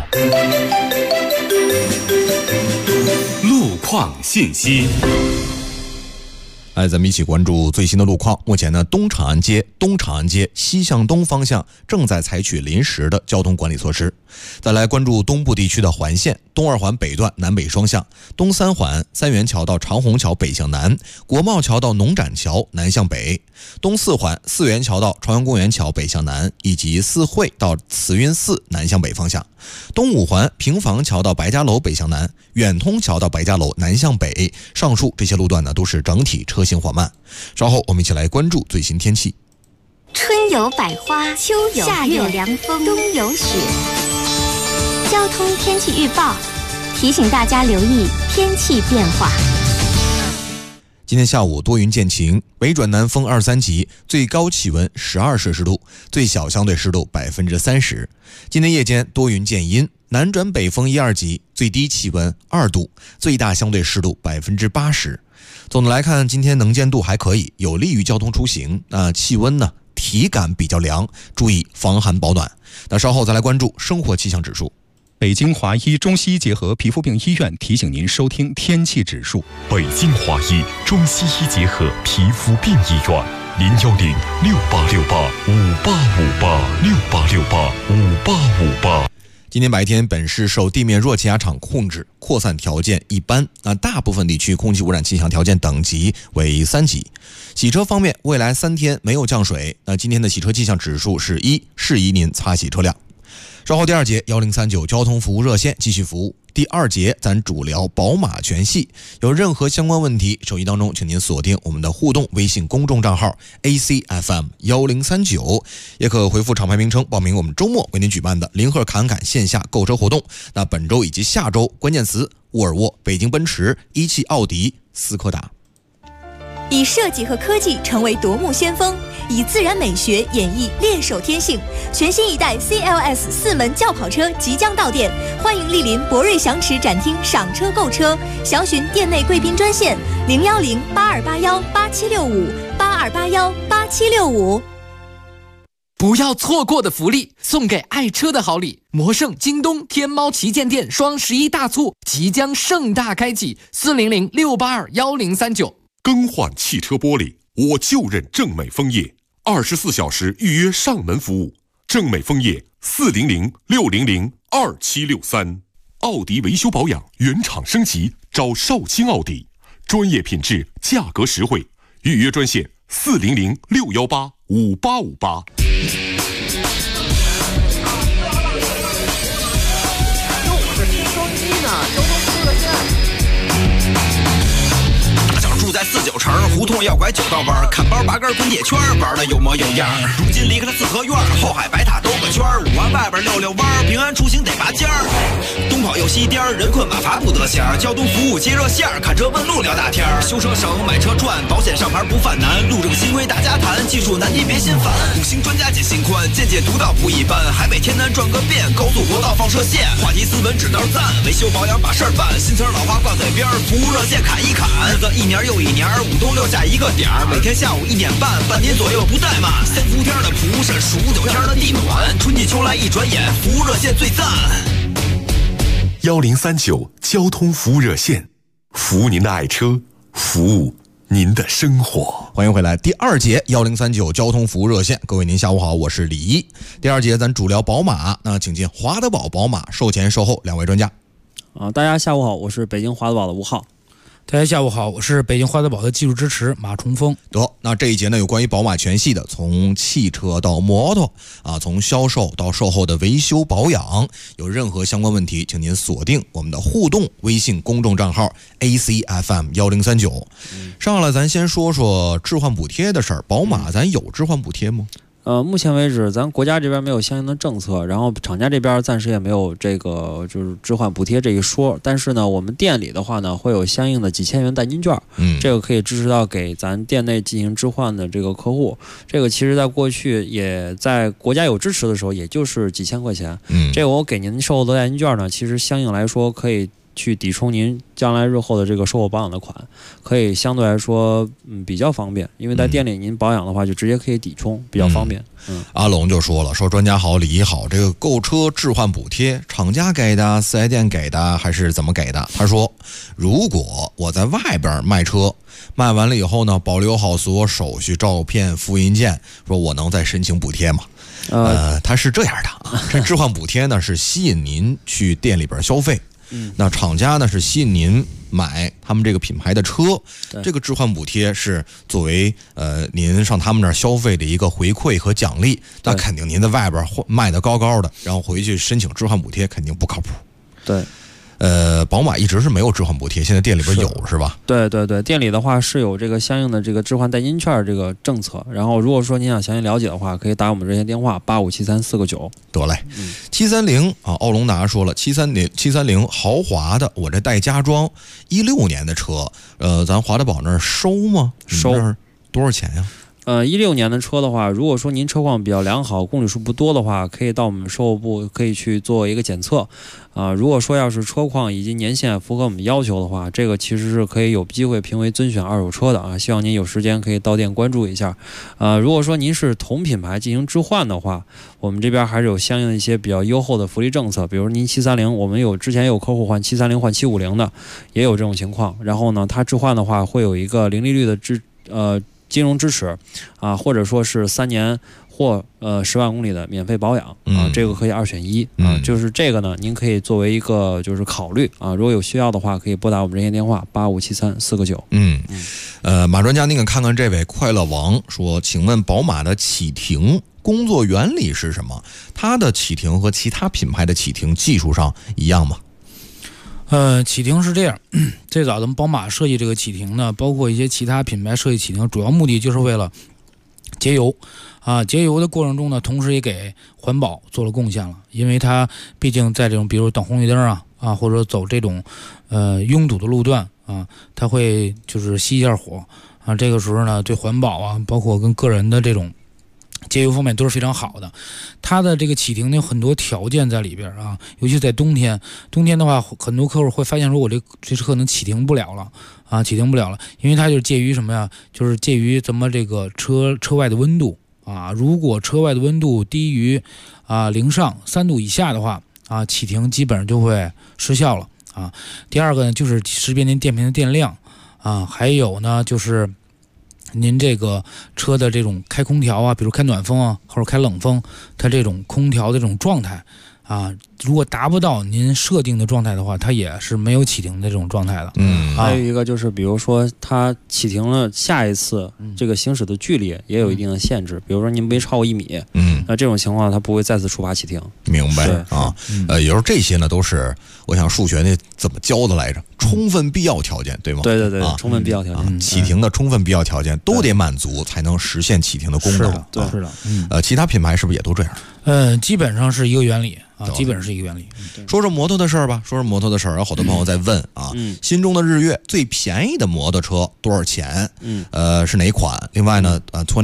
路况信息。 来，咱们一起关注最新的路况。目前呢，东长安街西向东方向正在采取临时的交通管理措施。再来关注东部地区的环线，东2环北段南北双向，东3环三元桥到长虹桥北向南，国贸桥到农展桥南向北，东4环四元桥到朝阳公园桥北向南，以及四惠到慈云寺南向北方向，东5环平房桥到白家楼北向南，远通桥到白家楼南向北。上述这些路段呢，都是整体车行缓慢。稍后我们一起来关注最新天气。 春有百花，秋有夏有凉风，冬有雪。交通天气预报提醒大家留意天气变化。 今天下午多云见晴，北转南风2、3级，最高气温12摄氏度，最小相对湿度30%。今天夜间多云见阴，南转北风1、2级，最低气温2度，最大相对湿度80%。总的来看，今天能见度还可以，有利于交通出行。气温呢，体感比较凉，注意防寒保暖。那稍后再来关注生活气象指数。 北京华医中西医结合皮肤病医院提醒您收听天气指数。 北京华医中西医结合皮肤病医院，0106868585858，68685858。 今天白天本市受地面弱气压场控制，扩散条件一般，大部分地区空气污染气象条件等级为3级。洗车方面，未来3天没有降水，今天的洗车气象指数是1，适宜您擦洗车辆。稍后第2节1039交通服务热线继续服务。第2节咱主聊宝马全系，有任何相关问题，手机当中请您锁定我们的互动微信公众账号 ACFM1039，也可回复厂牌名称报名我们周末为您举办的零赫侃侃线下购车活动。那本周以及下周关键词：沃尔沃、北京奔驰、一汽奥迪、斯柯达。 以设计和科技成为夺目先锋，以自然美学演绎猎手天性。全新一代 CLS 4门轿跑车即将到店，欢迎莅临博瑞祥驰展厅赏车购车，详询店内贵宾专线010-8281-8765，8281-8765。 不要错过的福利，送给爱车的好礼。魔盛、京东、天猫旗舰店双11大促即将盛大开启，400-682-1039。 更换汽车玻璃，我就认正美枫叶，24小时预约上门服务。正美枫叶400-600-2763。奥迪维修保养原厂升级，找绍兴奥迪，专业品质，价格实惠。预约专线400-618-5858。 住在49城胡同同要拐九道弯，看包八根滚铁圈，玩的有模有样。如今离开了四合院，后海白塔兜个圈，五环外边溜溜弯，平安出行得拔尖儿。东跑又西颠，人困马乏不得闲，交通服务接热线，看车问路聊大天，修车省买车赚，保险上牌不犯难，路这个新规大家谈，技术难题别心烦，五星专家解心宽，见解独到不一般，海北天南转个遍，高速国道放射线，话题斯文指道赞，维修保养把事儿办，新词老话挂嘴边，服务热线砍一砍，日子一年又一年，五冬六夏一个点儿，每天下午1点半，半天左右不怠慢，三伏天的蒲扇，数9天的地暖，春季秋来一转眼，服务热线最赞。 1039交通服务热线，服务您的爱车，服务您的生活。 欢迎回来，第二节1039交通服务热线，各位您下午好，我是李一。第二节咱主聊宝马，那请进华德宝宝马售前售后2位专家。 大家下午好，我是北京华德宝的吴浩。 大家下午好，我是北京华德宝的技术支持马崇峰。 得，那这一节呢有关于宝马全系的，从汽车到摩托啊，从销售到售后的维修保养，有任何相关问题，请您锁定我们的互动微信公众账号 ACFM1039。上来咱先说说置换补贴的事儿，宝马咱有置换补贴吗？ 目前为止，咱国家这边没有相应的政策，然后厂家这边暂时也没有这个就是置换补贴这一说。但是呢，我们店里的话呢，会有相应的几千元代金券，这个可以支持到给咱店内进行置换的这个客户。这个其实在过去也在国家有支持的时候，也就是几千块钱。这个我给您售后的代金券呢，其实相应来说可以去抵充您将来日后的这个售后保养的款，可以相对来说比较方便，因为在店里您保养的话就直接可以抵充，比较方便。 阿龙就说了，说专家好，李一好，这个购车置换补贴厂家给的，4S店给的还是怎么给的？他说，如果我在外边卖车，卖完了以后呢，保留好所有手续、照片、复印件，说我能再申请补贴吗？他是这样的啊，这置换补贴呢是吸引您去店里边消费。那厂家呢是吸引您买他们这个品牌的车，这个置换补贴是作为您上他们那儿消费的一个回馈和奖励。那肯定您在外边卖得高高的，然后回去申请置换补贴肯定不靠谱。 对。 宝马一直是没有置换补贴，现在店里边有 是吧？ 对对对，店里的话是有这个相应的这个置换代金券这个政策。然后如果说您想详细了解的话，可以打我们热线电话857349。 得嘞，730啊，奥龙达说了，730豪华的，我这带加装，16年的车，咱华德宝那儿收吗？ 收多少钱呀 ？16年的车的话，如果说您车况比较良好，公里数不多的话，可以到我们售后部可以去做一个检测。如果说要是车况以及年限符合我们要求的话，这个其实是可以有机会评为尊选二手车的啊。希望您有时间可以到店关注一下。如果说您是同品牌进行置换的话，我们这边还是有相应的一些比较优厚的福利政策，比如您730，我们之前有客户换730换750的，也有这种情况。然后呢，他置换的话会有一个零利率的金融支持啊，或者说是3年或10万公里的免费保养啊，这个可以2选1啊，就是这个呢，您可以作为一个就是考虑啊，如果有需要的话，可以拨打我们热线电话857349。 马专家，您看看这位快乐王说，请问宝马的启停工作原理是什么？它的启停和其他品牌的启停技术上一样吗？ 启停是这样，最早咱们宝马设计这个启停呢，包括一些其他品牌设计启停，主要目的就是为了节油啊，节油的过程中呢，同时也给环保做了贡献了，因为它毕竟在这种比如等红绿灯啊，或者走这种拥堵的路段啊，它会就是熄一下火啊，这个时候呢，对环保啊，包括跟个人的这种节油方面都是非常好的。它的这个启停呢有很多条件在里边啊，尤其在冬天的话，很多客户会发现说我这车可能启停不了了，因为它就是介于什么呀？就是介于咱们这个车外的温度啊，如果车外的温度低于0上3度以下的话啊，启停基本上就会失效了啊。第二个呢就是识别您电瓶的电量啊，还有呢就是您这个车的这种开空调啊，比如开暖风啊，或者开冷风，它这种空调的这种状态啊，如果达不到您设定的状态的话，它也是没有启停的这种状态的。 还有一个就是，比如说它启停了，下一次这个行驶的距离也有一定的限制，比如说您没超过1米，那这种情况它不会再次触发启停。 明白啊？有时候这些呢都是我想数学那怎么教的来着？充分必要条件，对吗？ 对对对，充分必要条件， 启停的充分必要条件都得满足，才能实现启停的功能。 对，是的。 其他品牌是不是也都这样？ 基本上是一个原理啊，基本上是一个原理。 说说摩托的事儿吧，有好多朋友在问啊，心中的日月最便宜的摩托车多少钱？是哪款？另外呢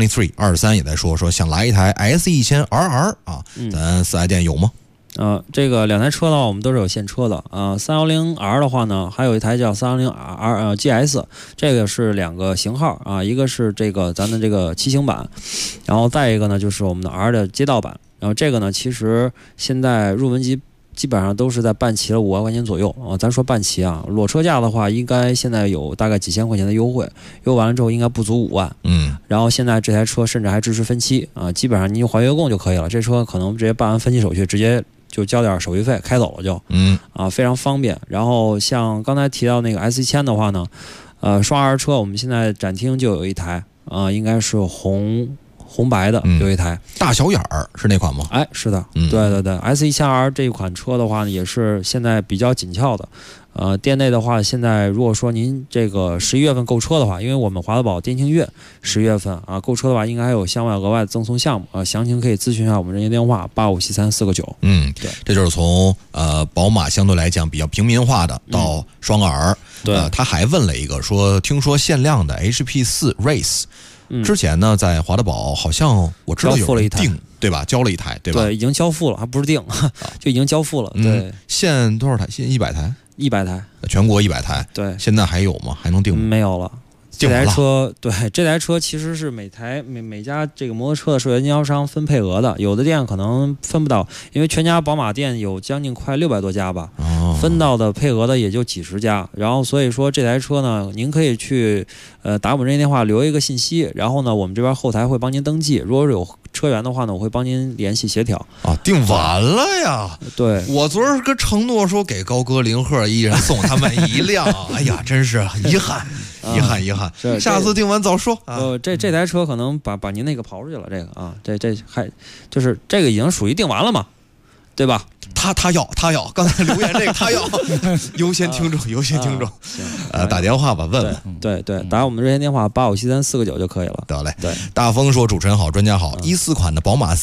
，23也在说想来一台 S1000RR 啊，咱4S店有吗？ 这个2台车的话，我们都是有现车的啊。310R 的话呢，还有一台叫310R GS， 这个是2个型号啊，一个是这个咱的这个骑行版，然后再一个呢就是我们的 R 的街道版。然后这个呢，其实现在入门级基本上都是在办齐了5万块钱左右啊。咱说办齐啊，裸车价的话，应该现在有大概几千块钱的优惠，优完了之后应该不足5万。然后现在这台车甚至还支持分期啊，基本上您就还月供就可以了。这车可能直接办完分期手续，直接就交点手续费开走了就，非常方便。然后像刚才提到那个 S1000的话呢，双 R 车我们现在展厅就有一台啊，应该是红白的有一台， 大小眼儿是那款吗？ 哎，是的，对对对 ，S1000R 这款车的话呢，也是现在比较紧俏的。店内的话，现在如果说您这个11月份购车的话，因为我们华德宝店庆月11月份啊，购车的话应该还有相关额外的赠送项目啊，详情可以咨询一下我们热线电话8573-4个9。 对，这就是从宝马相对来讲比较平民化的到双 R。对，他还问了一个说，听说限量的 HP4 Race。之前呢，在华德宝好像我知道有人订，对吧？交了一台，对吧？ 对，已经交付了，还不是订，就已经交付了。对， 限多少台？限100台 ？100台， 全国100台。 对， 现在还有吗？还能订吗？ 没有了。这台车，对，这台车其实是每家这个摩托车的授权经销商分配额的，有的店可能分不到，因为全家宝马店有将近快600多家吧，分到的配额的也就几十家。然后所以说这台车呢，您可以去打我们热线电话留一个信息，然后呢我们这边后台会帮您登记，如果是有车源的话呢，我会帮您联系协调。 订完了呀？ 对，我昨儿跟承诺说给高哥、林鹤一人送他们一辆，哎呀，真是遗憾。遗憾，下次订完早说啊。 这台车可能把您那个刨出去了，这个啊，这还就是这个已经属于订完了嘛，对吧？ 他要，刚才留言这个他要优先听众，打电话吧，问问。 对，打我们热线电话8573-4个9就可以了。 得嘞。 对， 大风说主持人好，专家好。14款的宝马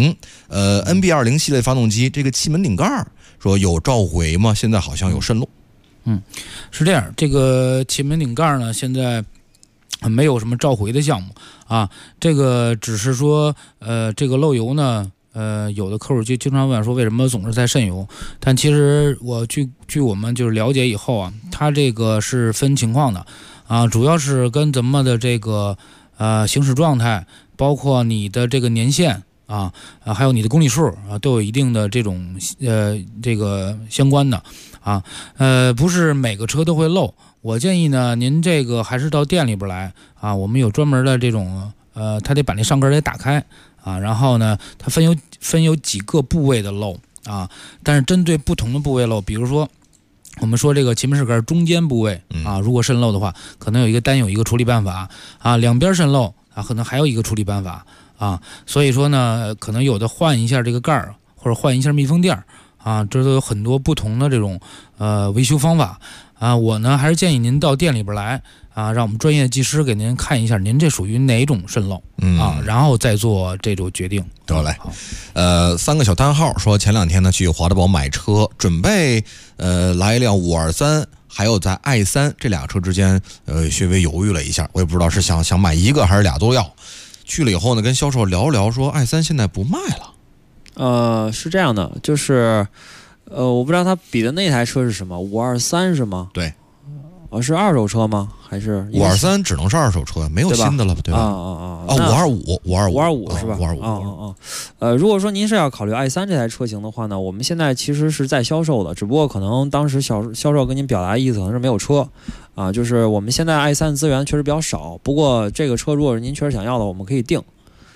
320，NB20系列发动机，这个气门顶盖说有召回吗？现在好像有渗漏。 是这样，这个气门顶盖呢，现在没有什么召回的项目啊，这个只是说，这个漏油呢，有的客户就经常问说为什么总是在渗油，但其实我据我们就是了解以后啊，它这个是分情况的啊，主要是跟咱们的这个行驶状态，包括你的这个年限。还有你的公里数啊，都有一定的这种这个相关的啊，不是每个车都会漏。我建议呢，您这个还是到店里边来啊，我们有专门的这种他得把那上盖得打开啊，然后呢，它分有几个部位的漏啊，但是针对不同的部位漏，比如说我们说这个气门室盖中间部位啊，如果渗漏的话，可能有一个处理办法啊，两边渗漏啊，可能还有一个处理办法。所以说呢，可能有的换一下这个盖儿，或者换一下密封垫啊，这都有很多不同的这种维修方法啊。我呢还是建议您到店里边来啊，让我们专业技师给您看一下，您这属于哪种渗漏啊，然后再做这种决定。 得嘞，3个小单号说前2天呢去华德宝买车，准备来一辆523。还有在 i3 这俩车之间，稍微犹豫了一下，我也不知道是想买一个还是俩都要。去了以后呢，跟销售聊聊，说 i3 现在不卖了。是这样的，就是我不知道他比的那台车是什么，523是吗？ 对。 是二手车吗？还是 523只能是二手车，没有新的了，对吧 ？525是吧 ？525。 如果说您是要考虑 i3 这台车型的话呢，我们现在其实是在销售的，只不过可能当时销售跟您表达意思可能是没有车啊，就是我们现在 i3 资源确实比较少，不过这个车如果是您确实想要的，我们可以定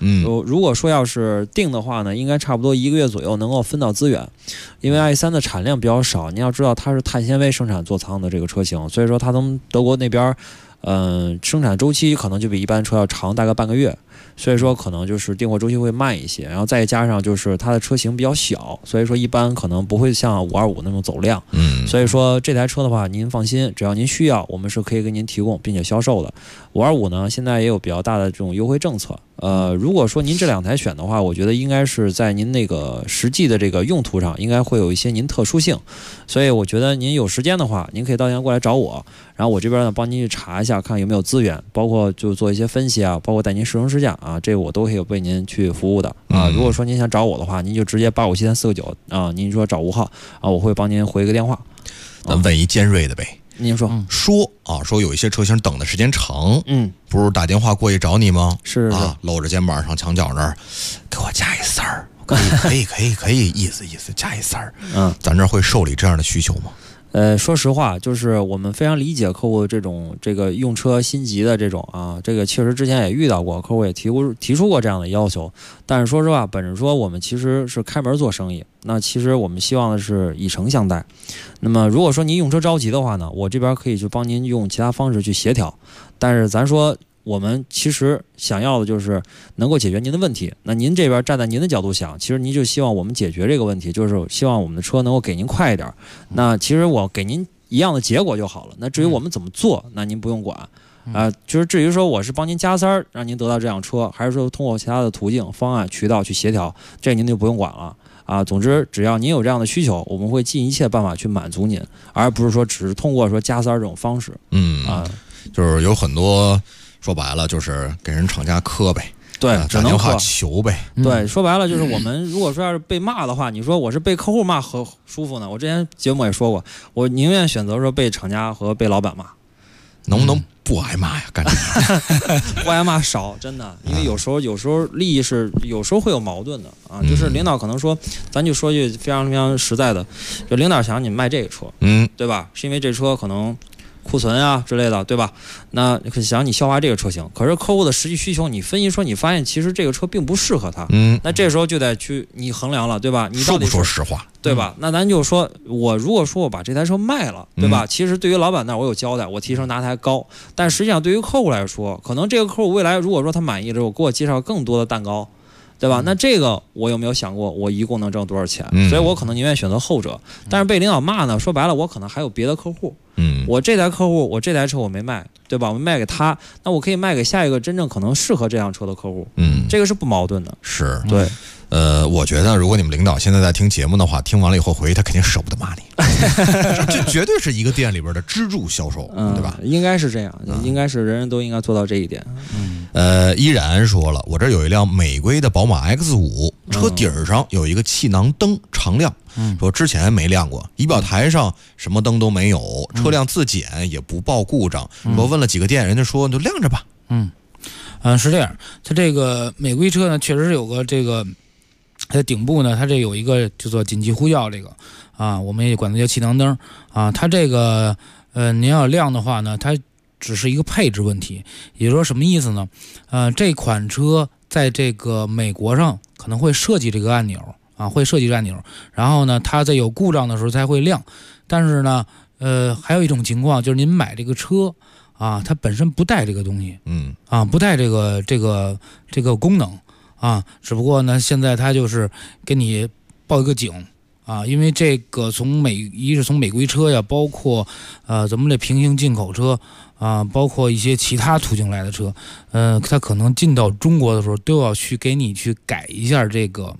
如果说要是定的话呢，应该差不多1个月左右能够分到资源，因为 i3 的产量比较少，你要知道它是碳纤维生产座舱的这个车型，所以说它从德国那边生产周期可能就比一般车要长大概半个月，所以说可能就是订货周期会慢一些，然后再加上就是它的车型比较小，所以说一般可能不会像525那种走量。所以说这台车的话您放心，只要您需要，我们是可以给您提供并且销售的。525呢现在也有比较大的这种优惠政策，如果说您这2台选的话，我觉得应该是在您那个实际的这个用途上应该会有一些您特殊性，所以我觉得您有时间的话，您可以到店过来找我，然后我这边呢帮您去查一下看有没有资源，包括就做一些分析啊，包括带您试乘试驾啊，这个我都可以为您去服务的啊。如果说您想找我的话，您就直接857349啊，您说找吴浩啊，我会帮您回个电话。 咱问一尖锐的呗， 您说说有一些车型等的时间长，不是打电话过去找你吗？ 是啊，搂着肩膀上墙角那儿，给我加一丝儿，可以，意思加一丝儿。咱这会受理这样的需求吗？ 说实话，就是我们非常理解客户这个用车心急的这种啊，这个确实之前也遇到过，客户也提出过这样的要求。但是说实话，本着说我们其实是开门做生意，那其实我们希望的是以诚相待。那么如果说您用车着急的话呢，我这边可以去帮您用其他方式去协调。但是咱说，我们其实想要的就是能够解决您的问题。那您这边站在您的角度想，其实您就希望我们解决这个问题，就是希望我们的车能够给您快一点。那其实我给您一样的结果就好了。那至于我们怎么做，那您不用管就是至于说我是帮您加塞儿让您得到这辆车，还是说通过其他的途径、方案、渠道去协调，这您就不用管了啊。总之，只要您有这样的需求，我们会尽一切办法去满足您，而不是说只是通过说加塞儿这种方式。 就是有很多。说白了就是给人厂家磕呗， 对，只能话求呗。 对，说白了就是我们如果说要是被骂的话，你说我是被客户骂和舒服呢？我之前节目也说过，我宁愿选择说被厂家和被老板骂。 能不能不挨骂呀？干不挨骂少，真的，因为有时候利益是有时候会有矛盾的啊。就是领导可能说，咱就说句非常非常实在的，就领导想你卖这个车，对吧？是因为这车可能库存啊之类的，对吧？那想你消化这个车型，可是客户的实际需求你分析说，你发现其实这个车并不适合他，那这时候就得去你衡量了，对吧？你到底说实话， 对吧？那咱就说，我如果说我把这台车卖了，对吧？其实对于老板那我有交代，我提成拿台高，但实际上对于客户来说，可能这个客户未来如果说他满意之后，给我介绍更多的蛋糕。对吧？那这个我有没有想过，我一共能挣多少钱？所以我可能宁愿选择后者。但是被领导骂呢，说白了，我可能还有别的客户。我这台客户，我这台车我没卖，对吧？我卖给他，那我可以卖给下一个真正可能适合这辆车的客户。这个是不矛盾的。 是， 对。 我觉得如果你们领导现在在听节目的话，听完了以后回去他肯定舍不得骂你。这绝对是一个店里边的支柱销售，对吧？ 应该是这样，应该是人人都应该做到这一点。 依然说了，我这有一辆美规的宝马 X5，车底儿上有一个气囊灯常亮，说之前没亮过，仪表台上什么灯都没有，车辆自检也不报故障，说问了几个店，人家说就亮着吧。 是这样，它这个美规车呢，确实是有个这个。它的顶部呢，它这有一个叫做紧急呼叫这个啊，我们也管它叫气囊灯啊。它这个您要亮的话呢，它只是一个配置问题。也就是说什么意思呢？这款车在这个美国上可能会设计这个按钮啊，会设计这个按钮，然后呢，它在有故障的时候才会亮。但是呢，还有一种情况就是您买这个车啊，它本身不带这个东西，不带这个功能。只不过呢，现在他就是给你报一个警啊，因为这个从美规车呀，包括咱们这平行进口车啊，包括一些其他途径来的车，它可能进到中国的时候都要去给你去改一下这个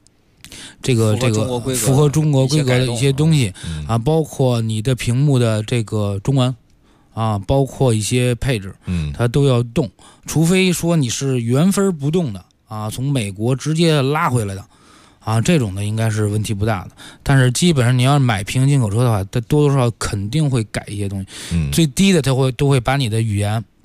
符合中国规格的一些东西啊，包括你的屏幕的这个中文啊，包括一些配置，它都要动，除非说你是原分不动的。从美国直接拉回来的，这种的应该是问题不大的。但是基本上你要买平行进口车的话，它多多少少肯定会改一些东西。最低的它都会把你的语言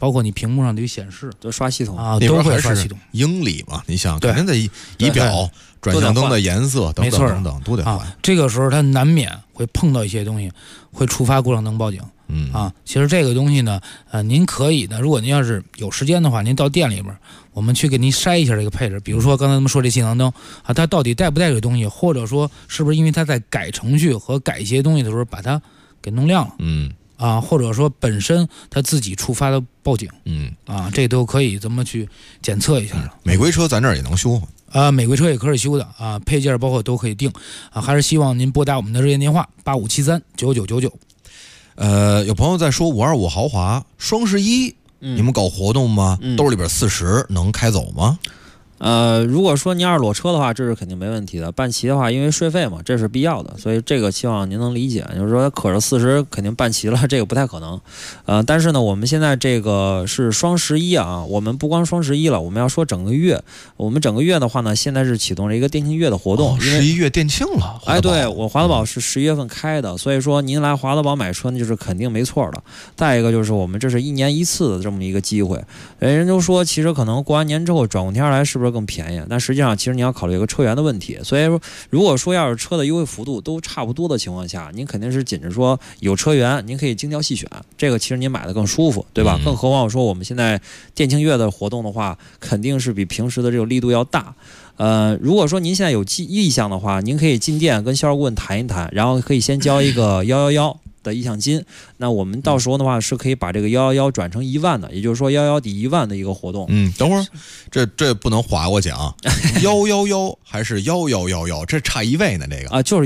包括你屏幕上的显示都刷系统啊，都会刷系统。 英里嘛，你想肯定得仪表、转向灯的颜色等等等等都得换。 这个时候它难免会碰到一些东西，会触发故障灯报警。其实这个东西呢，您可以呢，如果您要是有时间的话，您到店里边，我们去给您筛一下这个配置。比如说刚才咱们说这气囊灯啊，它到底带不带这东西，或者说是不是因为它在改程序和改一些东西的时候把它给弄亮了，或者说本身它自己触发的报警，这都可以咱们去检测一下。 美规车咱这儿也能修美规车也可以修的配件包括都可以定还是希望您拨打我们的热线电话85739999。 有朋友在说525豪华双11，你们搞活动吗？兜里边40能开走吗？ 如果说您要是裸车的话，这是肯定没问题的。办齐的话，因为税费嘛，这是必要的，所以这个希望您能理解。就是说，可着40肯定办齐了，这个不太可能。但是呢，我们现在这个是双11啊，我们不光双11了，我们要说整个月。我们整个月的话呢，现在是启动了一个店庆月的活动 ，11月店庆了。 对，我华德宝是11月份开的，所以说您来华德宝买车呢，就是肯定没错的。再一个就是我们这是1年1次的这么一个机会。人都说，其实可能过完年之后转过天来是不是更便宜？但实际上，其实你要考虑一个车源的问题。所以说，如果说要是车的优惠幅度都差不多的情况下，您肯定是紧着说有车源，您可以精挑细选，这个其实您买的更舒服，对吧？更何况说我们现在店庆月的活动的话，肯定是比平时的这个力度要大。如果说您现在有意向的话，您可以进店跟销售顾问谈一谈，然后可以先交一个111的意向金，那我们到时候的话是可以把这个111转成1万的，也就是说111抵1万的一个活动。 等会儿这不能划我讲，111还是1111，这差1位呢？这个就是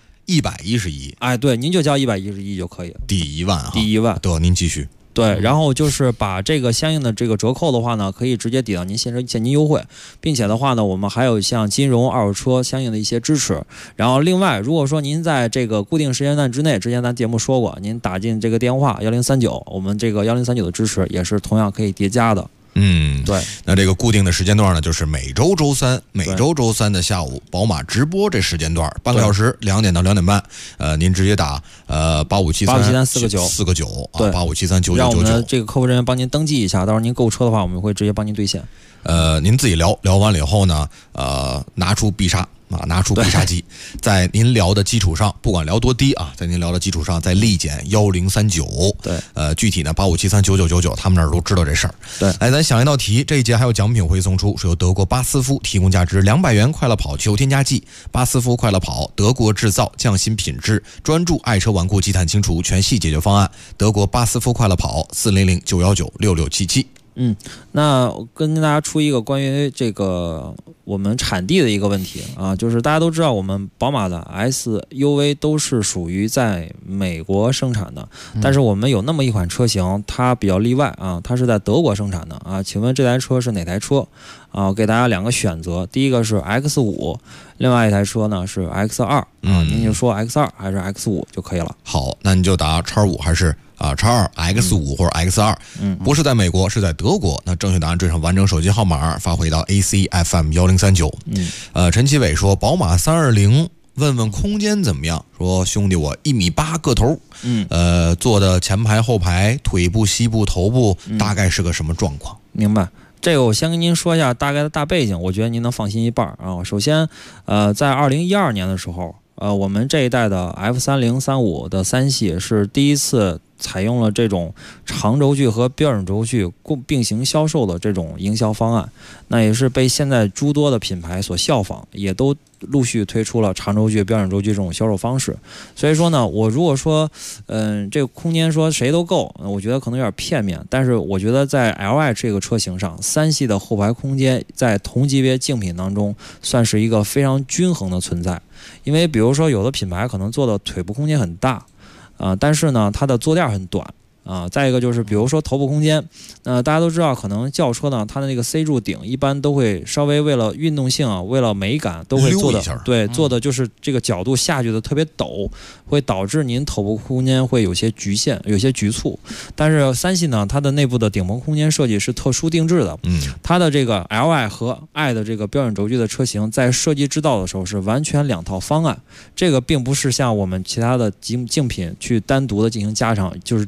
111， 对，您就交111就可以了， 抵1万抵1万。 得，您继续。 对，然后就是把这个相应的这个折扣的话呢，可以直接抵到您现金优惠，并且的话呢，我们还有像金融、二手车相应的一些支持。然后另外，如果说您在这个固定时间段之内，之前咱节目说过，您打进这个电话1039，我们这个1039的支持也是同样可以叠加的。对。 那这个固定的时间段呢，就是每周周三的下午，宝马直播这时间段，半个小时，2点到2点半。您直接打857349， 对 ，85739999， 让我们的这个客服人员帮您登记一下，到时候您购车的话，我们会直接帮您兑现。 您自己聊完了以后呢，拿出必杀技，在您聊的基础上，不管聊多低啊，在您聊的基础上再立减1039。 对， 具体呢85739999，他们那儿都知道这事儿。 对， 来，咱想一道题，这一节还有奖品会送出，是由德国巴斯夫提供价值200元快乐跑汽油添加剂。巴斯夫快乐跑，德国制造，匠心品质，专注爱车顽固积碳清除全系解决方案。德国巴斯夫快乐跑，400-919-6677。 那跟大家出一个关于这个我们产地的一个问题啊，就是大家都知道我们宝马的 SUV 都是属于在美国生产的，但是我们有那么一款车型，它比较例外啊，它是在德国生产的啊。请问这台车是哪台车啊？我给大家2个选择，第一个是 X5， 另外一台车呢是 X2 啊，您就说 X2 还是 X5 就可以了。 好，那你就答X5还是X2 X5 或者 X2，不是在美国，是在德国。那正确答案缀上完整手机号码，发回到 ACFM 1039。陈其伟说宝马320，问问空间怎么样？说兄弟，我1.8米个头，坐的前排后排，腿部、膝部、头部，大概是个什么状况？ 明白。这个我先跟您说一下大概的大背景，我觉得您能放心一半啊。首先，在2012年的时候，我们这一代的 F30、35的3系是第一次采用了这种长轴距和标准轴距并行销售的这种营销方案，那也是被现在诸多的品牌所效仿，也都陆续推出了长轴距、标准轴距这种销售方式。所以说呢，我如果说这个空间说谁都够，我觉得可能有点片面，但是我觉得在 Li 这个车型上，3系的后排空间在同级别竞品当中算是一个非常均衡的存在。因为比如说有的品牌可能做的腿部空间很大，但是呢它的坐垫很短再一个就是比如说头部空间，大家都知道可能轿车呢它的那个 C 柱顶一般都会稍微为了运动性为了美感都会做的做的就是这个角度下去的特别陡，会导致您头部空间会有些局限，有些局促。但是3系呢它的内部的顶棚空间设计是特殊定制的，它的这个 Li 和 I 的这个标准轴距的车型在设计制造的时候是完全2套方案，这个并不是像我们其他的竞品去单独的进行加长，就是只是简单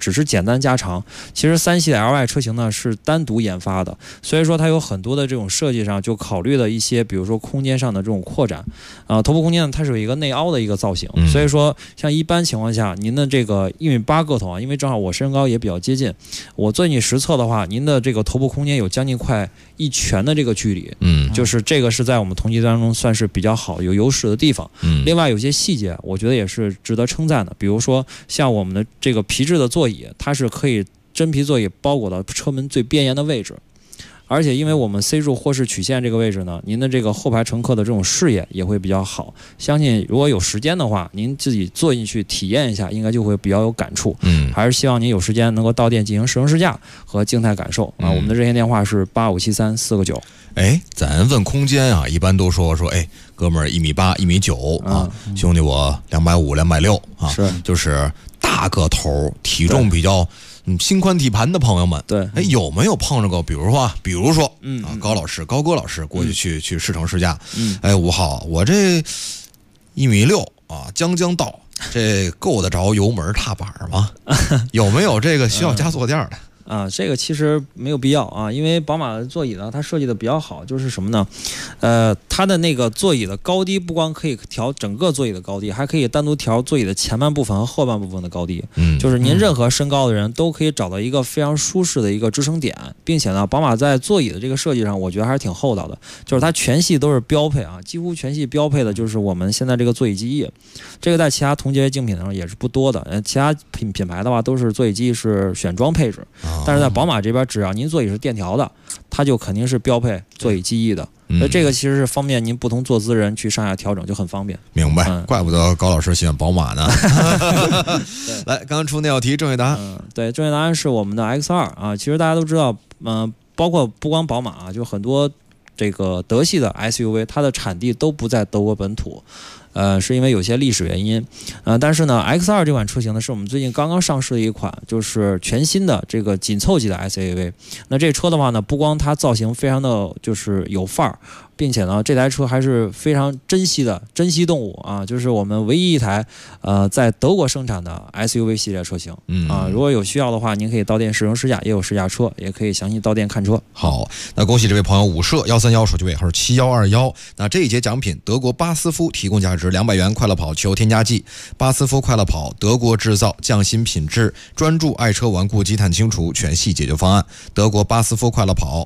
单加长。其实3系的 LY 车型呢是单独研发的，所以说它有很多的这种设计上就考虑了一些，比如说空间上的这种扩展。头部空间呢它是有一个内凹的一个造型，所以说像一般情况下，您的这个1.8米个头啊，因为正好我身高也比较接近，我做你实测的话，您的这个头部空间有将近快1拳的这个距离，就是这个是在我们同级当中算是比较好有优势的地方。另外有些细节我觉得也是值得称赞的，比如说像我们的这个皮质的座椅，它是可以真皮座椅包裹到车门最边沿的位置，而且因为我们 C 柱或是曲线这个位置呢，您的这个后排乘客的这种视野也会比较好。相信如果有时间的话，您自己坐进去体验一下，应该就会比较有感触。还是希望您有时间能够到店进行试乘试驾和静态感受啊。我们的热线电话是8573-4个9。 咱问空间啊，一般都说，哥们儿1.8米、1.9米啊，兄弟我250、260啊， 是就是大个头，体重比较心宽体盘的朋友们， 对， 有没有碰着过？比如说，高哥老师过去去试乘试驾，5号，我这1.6米啊，将到，这够得着油门踏板吗？有没有这个需要加坐垫的？ 这个其实没有必要啊，因为宝马的座椅呢，它设计的比较好，就是什么呢？它的那个座椅的高低不光可以调整个座椅的高低，还可以单独调座椅的前半部分和后半部分的高低。就是您任何身高的人都可以找到一个非常舒适的一个支撑点，并且呢，宝马在座椅的这个设计上，我觉得还是挺厚道的，就是它全系都是标配啊，几乎全系标配的就是我们现在这个座椅记忆，这个在其他同级别竞品上也是不多的。其他品牌的话都是座椅记忆是选装配置。但是在宝马这边，只要您座椅是电调的，它就肯定是标配座椅记忆的。所以这个其实是方便您不同坐姿人去上下调整，就很方便。 明白，怪不得高老师喜欢宝马呢。来，刚刚出那道题正确答案。 对，正确答案是我们的 X2啊。其实大家都知道，包括不光宝马啊，就很多这个德系的 SUV， 它的产地都不在德国本土。是因为有些历史原因，但是呢 X2 这款车型呢是我们最近刚刚上市的一款，就是全新的这个紧凑级的 SUV。那这车的话呢，不光它造型非常的就是有范儿，并且呢这台车还是非常珍稀动物啊，就是我们唯一一台在德国生产的 SUV 系列车型。如果有需要的话，您可以到店试乘试驾，也有试驾车，也可以详细到店看车。 好，那恭喜这位朋友5社131手机尾号是7121。那这一节奖品，德国巴斯夫提供价值200元快乐跑汽油添加剂，巴斯夫快乐跑，德国制造，匠心品质，专注爱车顽固积碳清除全系解决方案。德国巴斯夫快乐跑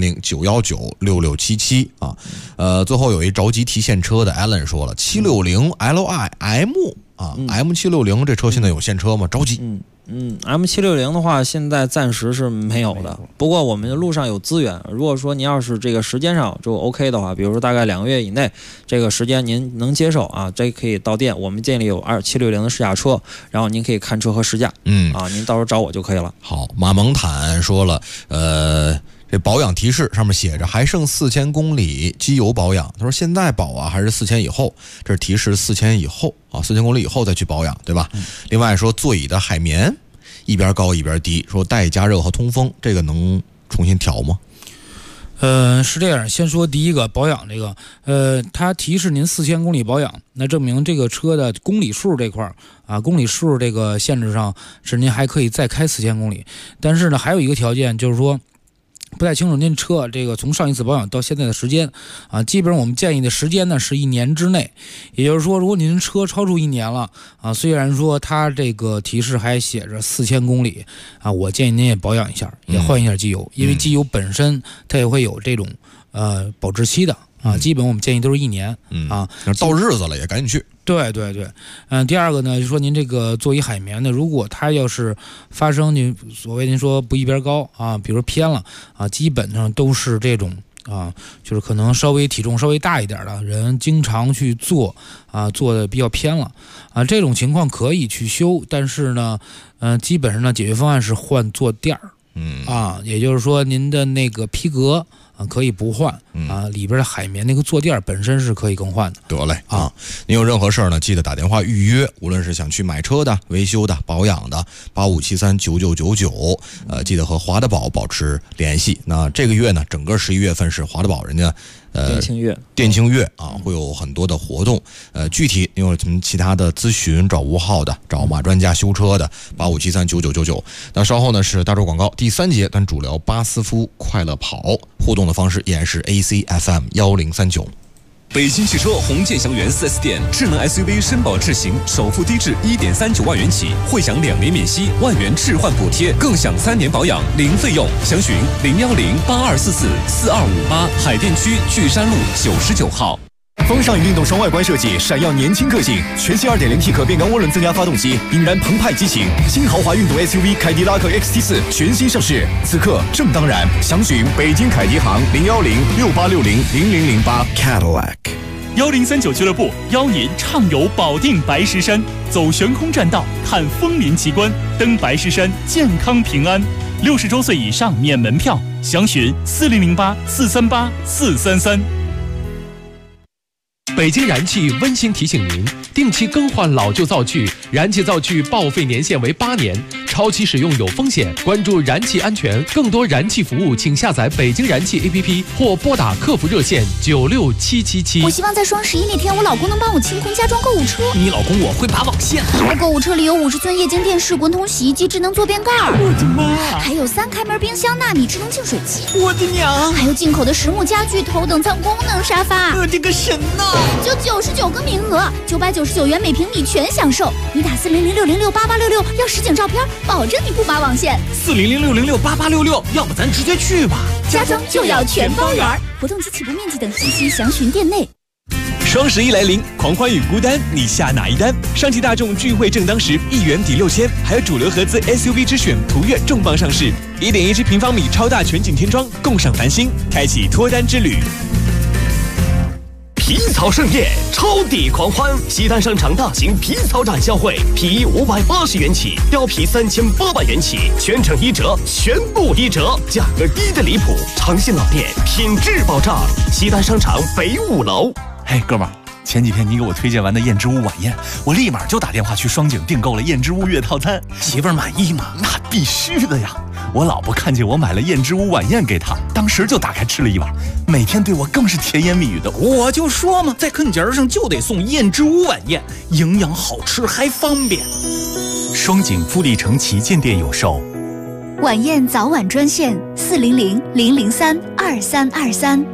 400-919-6677啊。最后有一着急提现车的 Alan 说了，760 Li M 啊，M760这车现在有现车吗？着急。 M760的话，现在暂时是没有的。不过我们路上有资源，如果说您要是这个时间上就 OK 的话，比如说大概2个月以内，这个时间您能接受啊，这可以到店，我们店里有760的试驾车，然后您可以看车和试驾。您到时候找我就可以了。 好，马蒙坦说了，这保养提示上面写着还剩4000公里机油保养，他说现在保啊还是4000以后，这是提示4000以后啊，4000公里以后再去保养，对吧？另外说座椅的海绵一边高一边低，说带加热和通风，这个能重新调吗？ 是这样，先说第一个保养这个，它提示您4000公里保养，那证明这个车的公里数这块啊，公里数这个限制上是您还可以再开4000公里，但是呢还有一个条件就是说，不太清楚您车这个从上一次保养到现在的时间啊，基本上我们建议的时间呢是1年之内，也就是说，如果您车超出1年了啊，虽然说它这个提示还写着4000公里啊，我建议您也保养一下，也换一下机油，因为机油本身它也会有这种保质期的啊，基本我们建议都是1年啊， 到日子了也赶紧去。 对，第二个呢，就说您这个座椅海绵呢，如果它要是发生您所谓您说不一边高啊，比如偏了啊，基本上都是这种啊，就是可能体重稍微大一点的人经常去坐啊，坐的比较偏了啊，这种情况可以去修，但是呢，基本上呢解决方案是换坐垫儿，也就是说您的那个皮革啊可以不换里边的海绵那个坐垫本身是可以更换的。 得嘞啊！您有任何事儿呢，记得打电话预约，无论是想去买车的、维修的、保养的，85739999，记得和华德宝保持联系。那这个月呢，整个11月份是华德宝人家店庆月啊，会有很多的活动。具体你有什么其他的咨询，找吴浩的，找马专家修车的，85739999。那稍后呢是大洲广告第3节，咱主聊巴斯夫快乐跑，互动的方式依然是 ACFM1039。 北京汽车红箭祥源 4S 店，智能 SUV 绅宝智行，首付低至1.39万元起，会享2年免息，1万元置换补贴，更享3年保养零费用。详询010-8244-4258，海淀区巨山路99号。 风尚运动双外观设计，闪耀年轻个性。全新 2.0T 可变缸涡轮增压发动机，引燃澎湃激情。新豪华运动 SUV 凯迪拉克 XT4 全新上市，此刻正当然。详询北京凯迪行010-6860-0008 Cadillac。 1039俱乐部邀您畅游保定白石山，走悬空栈道，看枫林奇观，登白石山健康平安。60周岁以上免门票，详询4008-438-433。 北京燃气温馨提醒您，定期更换老旧灶具，燃气灶具报废年限为8年，超期使用有风险。关注燃气安全，更多燃气服务，请下载北京燃气 APP 或拨打客服热线96777。 我希望在双11那天，我老公能帮我清空家装购物车。 你老公我会拔网线。 我购物车里有50寸液晶电视、滚筒洗衣机、智能坐便盖， 我的妈！ 还有3开门冰箱、纳米智能净水器， 我的娘！ 还有进口的实木家具、头等舱功能沙发。 我的个神呐！ 就99个名额，999元每平米全享受。你打4006068866要实景照片，保证你不拔网线。 4006068866，要不咱直接去吧。 家装就要全包圆，活动及起步面积等信息详询店内。 双11来临，狂欢与孤单，你下哪一单？上汽大众聚会正当时，1元抵6000，还有主流合资 SUV 之选途岳重磅上市，1.17平方米超大全景天窗，共赏繁星，开启脱单之旅。 皮草盛宴，超抵狂欢！西单商场大型皮草展销会，皮衣580元起，貂皮3800元起，全程1折，全部1折，价格低得离谱。诚信老店，品质保障。西单商场北5楼。 嘿，哥们儿，前几天你给我推荐完的燕之屋晚宴，我立马就打电话去双井订购了燕之屋月套餐。 媳妇儿满意吗？ 那必须的呀！我老婆看见我买了燕之屋晚宴给她，当时就打开吃了一碗，每天对我更是甜言蜜语的。 我就说嘛，在坑节上就得送燕之屋晚宴，营养好吃还方便。 双井富力城旗舰店有售。 晚宴早晚专线400-003-2323。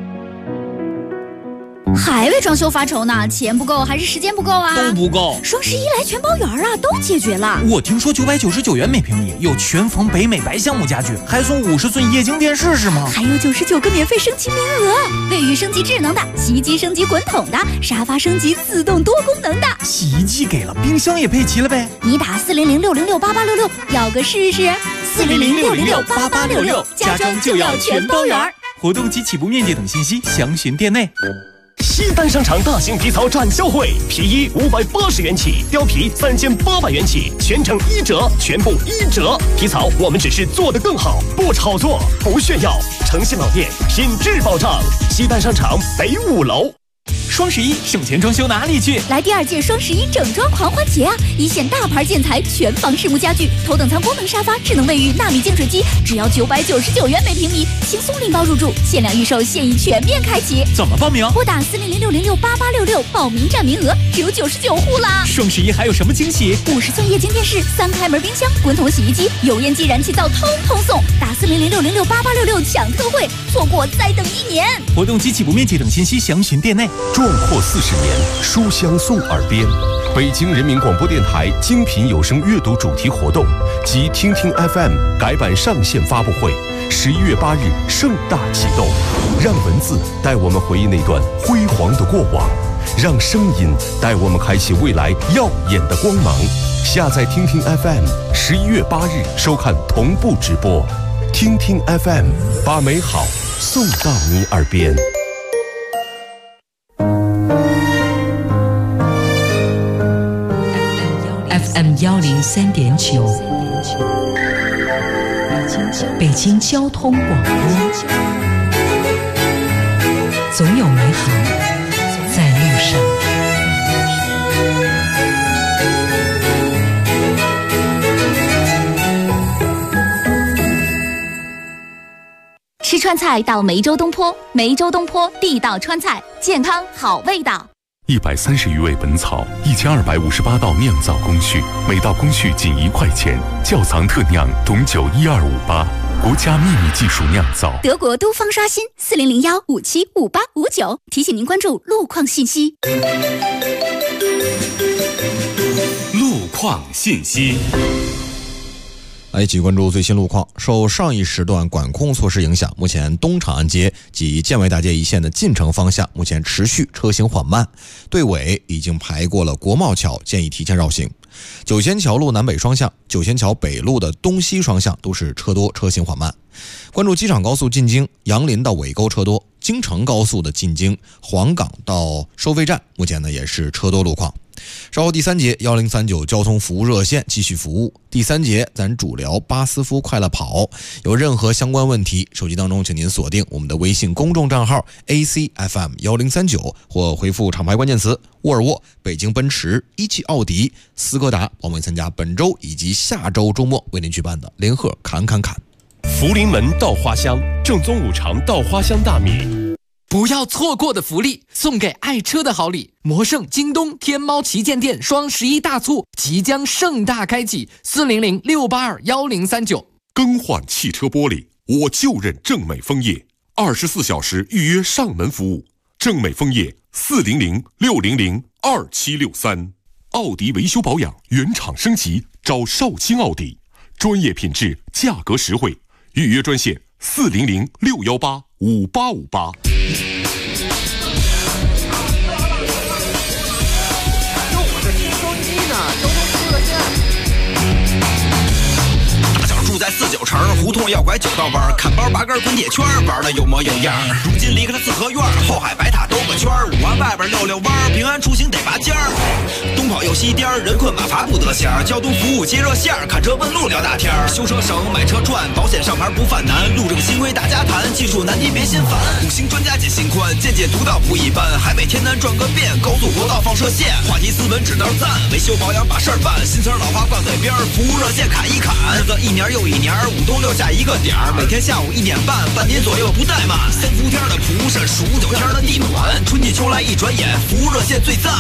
还为装修发愁呢？钱不够还是时间不够啊？ 都不够。 双11来全包圆啊，都解决了。 我听说999元每平米有全房北美白橡木家具，还送50寸液晶电视是吗？ 还有99个免费升级名额，卫浴升级智能的，洗衣机升级滚筒的，沙发升级自动多功能的。 洗衣机给了，冰箱也配齐了呗。 你打400-606-8866要个试试。400-606-8866，家装就要全包圆。 活动及起步面积等信息详询店内。 西单商场大型皮草展销会，皮衣580元起，貂皮3800元起，全程1折，全部1折。皮草我们只是做得更好，不炒作，不炫耀。诚信老店，品质保障。西单商场北5楼。 双11省钱装修哪里去？ 来第2届双11整装狂欢节啊！一线大牌建材，全房实木家具，头等舱功能沙发，智能卫浴，纳米净水机，只要999元每平米，轻松拎包入住，限量预售，现已全面开启。 怎么报名？ 拨打400-606-8866，报名占名额只有99户啦！ 双11还有什么惊喜 ？50寸液晶电视，3开门冰箱，滚筒洗衣机，油烟机、燃气灶通通送。打400-606-8866抢特惠，错过再等1年。 活动及起步面积等信息详询店内。 壮阔40年，书香送耳边。北京人民广播电台精品有声阅读主题活动及听听 FM 改版上线发布会，11月8日盛大启动。让文字带我们回忆那段辉煌的过往，让声音带我们开启未来耀眼的光芒。下载听听 FM，11月8日收看同步直播。听听 FM， 把美好送到你耳边。 FM103.9，北京交通广播。 总有美好在路上。 吃川菜到梅州东坡，梅州东坡地道川菜，健康好味道。 130余味本草，1258道酿造工序，每道工序仅1块钱，窖藏特酿董酒12588，国家秘密技术酿造。 德国都方刷新4001575859，提醒您关注路况信息。 路况信息。 来一起关注最新路况。受上一时段管控措施影响，目前东长安街及建外大街一线的进城方向目前持续车行缓慢，队尾已经排过了国贸桥，建议提前绕行。九仙桥路南北双向、九仙桥北路的东西双向都是车多，车行缓慢。关注机场高速进京杨林到尾沟车多，京承高速的进京黄岗到收费站目前呢也是车多路况。稍后第3节1039交通服务热线继续服务。第3节咱主聊巴斯夫快乐跑，有任何相关问题，手机当中请您锁定我们的微信公众账号 ACFM1039，或回复厂牌关键词沃尔沃、北京奔驰、17奥迪、斯柯达，报名参加本周以及下周周末为您举办的联合侃。 福临门稻花香，正宗5常稻花香大米。 不要错过的福利，送给爱车的好礼！魔圣、京东、天猫旗舰店双11大促即将盛大开启，400-682-1039。 更换汽车玻璃，我就认正美枫叶，24小时预约上门服务。正美枫叶400-600-2763。奥迪维修保养原厂升级，找少卿奥迪，专业品质，价格实惠。预约专线400-618-5858。 住在49城，胡同要拐9道弯，看包8根滚铁圈，玩的有模有样。如今离开了四合院，后海白塔兜个圈，5环外边溜弯，平安出行得拔尖儿。东跑右西颠，人困马乏不得闲，交通服务接热线，看车问路聊大天，修车省买车赚，保险上牌不犯难，路这个新规大家谈，技术难题别心烦。5星专家解心宽，见解独到不一般，海北天南转个遍，高速国道放射线，话题斯文指道赞，维修保养把事儿办，新词老话挂嘴边，服务热线砍一砍，日子一年又一年，5冬6夏一个点儿，每天下午1点半，半年左右不怠慢。3伏天的蒲扇，数9天的地暖，春季秋来一转眼，服务热线最赞。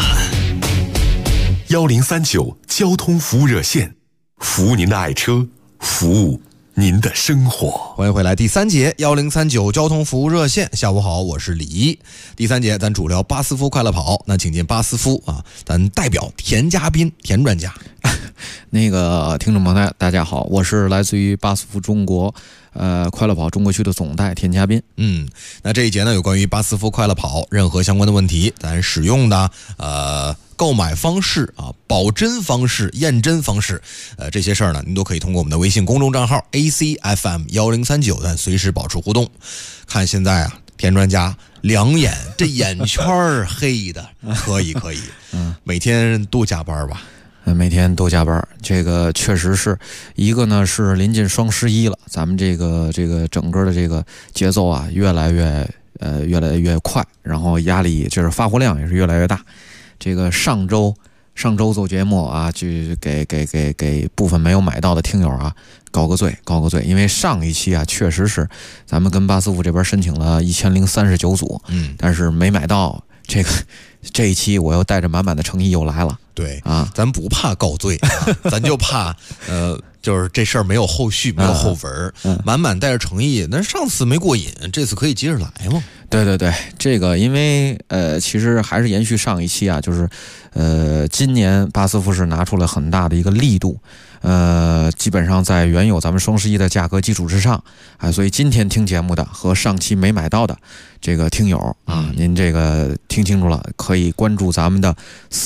1039交通服务热线，服务您的爱车，服务您的生活。 欢迎回来，第3节1039交通服务热线。下午好，我是李一。第3节咱主聊巴斯夫快乐跑，那请进巴斯夫啊，咱代表田家斌田专家。 那个听众朋友大家好，我是来自于巴斯夫中国快乐跑中国区的总代田家斌。 那这一节呢有关于巴斯夫快乐跑任何相关的问题，咱使用的购买方式啊、保真方式、验真方式，这些事儿呢，您都可以通过我们的微信公众账号 ACFM1039，咱随时保持互动。看现在啊，田专家两眼这眼圈黑的，可以，每天都加班吧？ 每天都加班，这个确实是一个呢，是临近双11了，咱们这个整个的这个节奏啊，越来越快，然后压力就是发货量也是越来越大。这个上周做节目啊，就给部分没有买到的听友啊告个罪，因为上一期啊确实是咱们跟巴斯夫这边申请了1039组，但是没买到。这一期我又带着满满的诚意又来了。 对啊，咱不怕告罪，咱就怕就是这事儿没有后续，没有后文，满满带着诚意。那上次没过瘾，这次可以接着来吗？ 对，这个因为其实还是延续上一期啊，就是今年巴斯夫是拿出了很大的一个力度。基本上在原有咱们双11的价格基础之上，所以今天听节目的和上期没买到的这个听友啊，您这个听清楚了，可以关注咱们的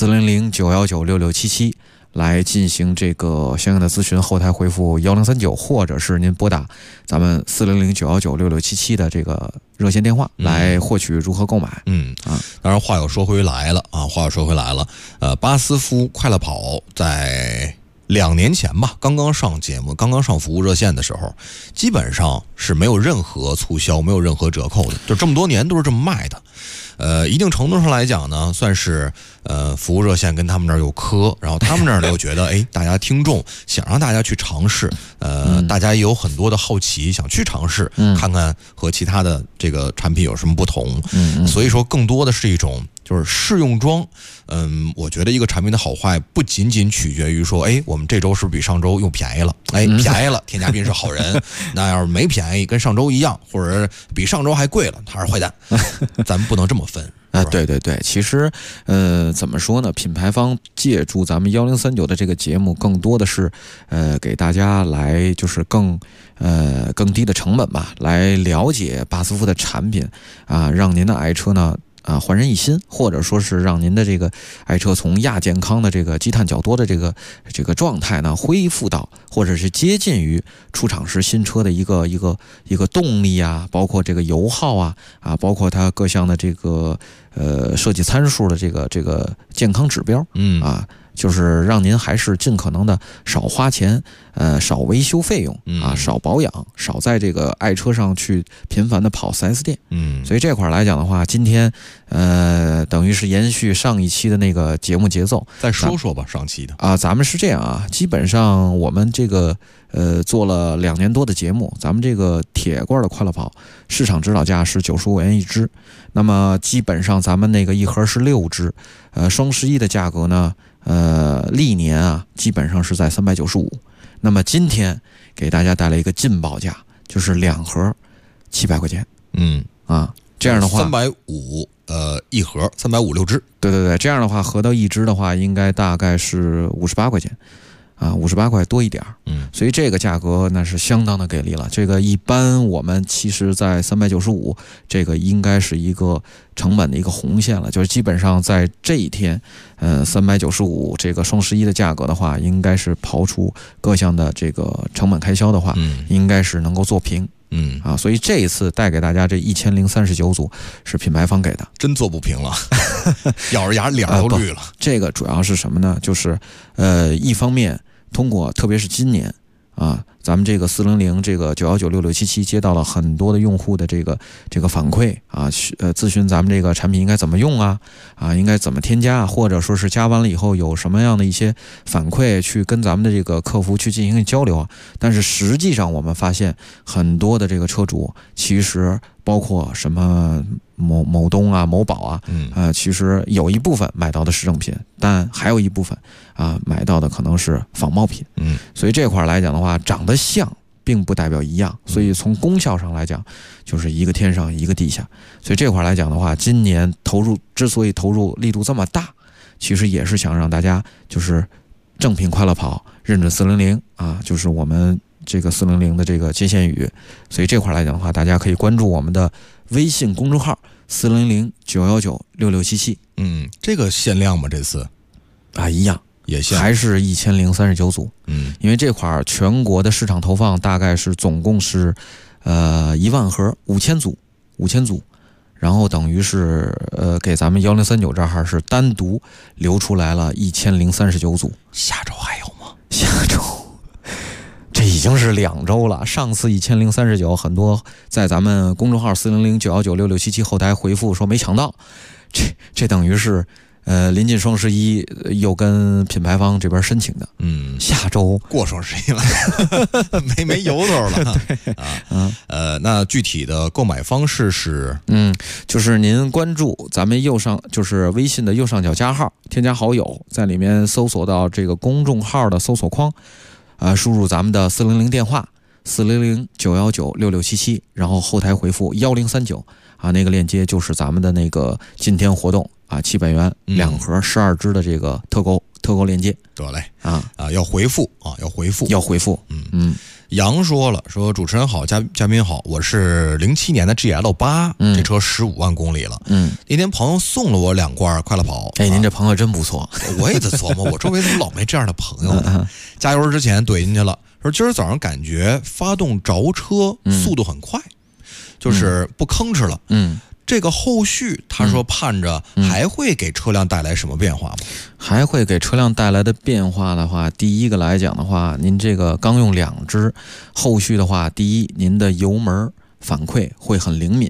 400-919-6677来进行这个相应的咨询，后台回复1039，或者是您拨打咱们400-919-6677的这个热线电话来获取如何购买。 当然话又说回来了，巴斯夫快乐跑在2年前吧，刚刚上节目，刚刚上服务热线的时候，基本上是没有任何促销，没有任何折扣的，就这么多年都是这么卖的。 一定程度上来讲呢，算是服务热线跟他们那儿有磕，然后他们那儿又觉得哎，大家听众想让大家去尝试，大家也有很多的好奇，想去尝试，看看和其他的这个产品有什么不同。所以说更多的是一种就是试用装。我觉得一个产品的好坏不仅仅取决于说，哎，我们这周是不是比上周又便宜了？哎，便宜了，添加宾是好人。那要是没便宜，跟上周一样，或者比上周还贵了，他是坏蛋。咱们不能这么分。 对对对，其实怎么说呢？品牌方借助咱们1039的这个节目，更多的是给大家来就是更低的成本吧，来了解巴斯夫的产品啊，让您的爱车呢焕然一新，或者说是让您的这个爱车从亚健康的这个积碳较多的这个状态呢，恢复到或者是接近于出厂时新车的一个动力啊，包括这个油耗啊，包括它各项的这个设计参数的这个健康指标，就是让您还是尽可能的少花钱，少维修费用啊，少保养，少在这个爱车上去频繁的跑 4S 店。所以这块来讲的话，今天等于是延续上一期的那个节目节奏， 再说说吧，上期的咱们是这样啊，基本上我们这个做了2年多的节目，咱们这个铁罐的快乐跑市场指导价是95元一支，那么基本上咱们那个一盒是6支，双11的价格呢，历年啊基本上是在395，那么今天给大家带来一个劲爆价，就是2盒700块钱。这样的话 350一盒356支。 对对对，这样的话合到一支的话，应该大概是58块钱。58块多一点，所以这个价格那是相当的给力了。这个一般我们其实在395，这个应该是一个成本的一个红线了，就是基本上在这一天，395这个双11的价格的话，应该是刨除各项的这个成本开销的话，应该是能够做平。所以这一次带给大家这1039组是品牌方给的， 真做不平了，咬着牙脸都绿了。 这个主要是什么呢？就是一方面通过特别是今年咱们这个400这个9196677接到了很多的用户的这个反馈咨询咱们这个产品应该怎么用应该怎么添加，或者说是加完了以后有什么样的一些反馈，去跟咱们的这个客服去进行交流但是实际上我们发现很多的这个车主其实包括什么某东某宝其实有一部分买到的是正品，但还有一部分买到的可能是仿冒品。所以这块来讲的话，长得像并不代表一样，所以从功效上来讲，就是一个天上一个地下。所以这块来讲的话，今年之所以投入力度这么大，其实也是想让大家就是正品快乐跑，认准400就是我们这个400的这个接线语。所以这块来讲的话，大家可以关注我们的微信公众号400-919-6677。 这个限量吗？这次一样也限， 还是1039组。因为这块全国的市场投放大概是总共是1万盒5000组，然后等于是给咱们1039这儿是单独留出来了1039组。 下周还有吗？ 下周这已经是2周了。上次1039，很多在咱们公众号400-919-6677后台回复说没抢到，这等于是临近双11又跟品牌方这边申请的。下周过双11了，没由头了。那具体的购买方式是就是您关注咱们右上就是微信的右上角加号，添加好友，在里面搜索到这个公众号的搜索框。输入咱们的400电话400-919-6677，然后后台回复1039那个链接就是咱们的那个今天活动700元2盒12支的这个特购链接。 得嘞要回复要回复。 杨说主持人好，嘉宾好，我是07年的 GL8，这车15万公里了。那天朋友送了我2罐快乐跑。 您这朋友真不错。 我也在琢磨，我周围怎么老没这样的朋友呢？加油之前怼进去了，说今儿早上感觉发动着车速度很快，就是不吭哧了。这个后续他说盼着还会给车辆带来什么变化吗？ 还会给车辆带来的变化的话，第一个来讲的话，您这个刚用2支，后续的话，第一您的油门反馈会很灵敏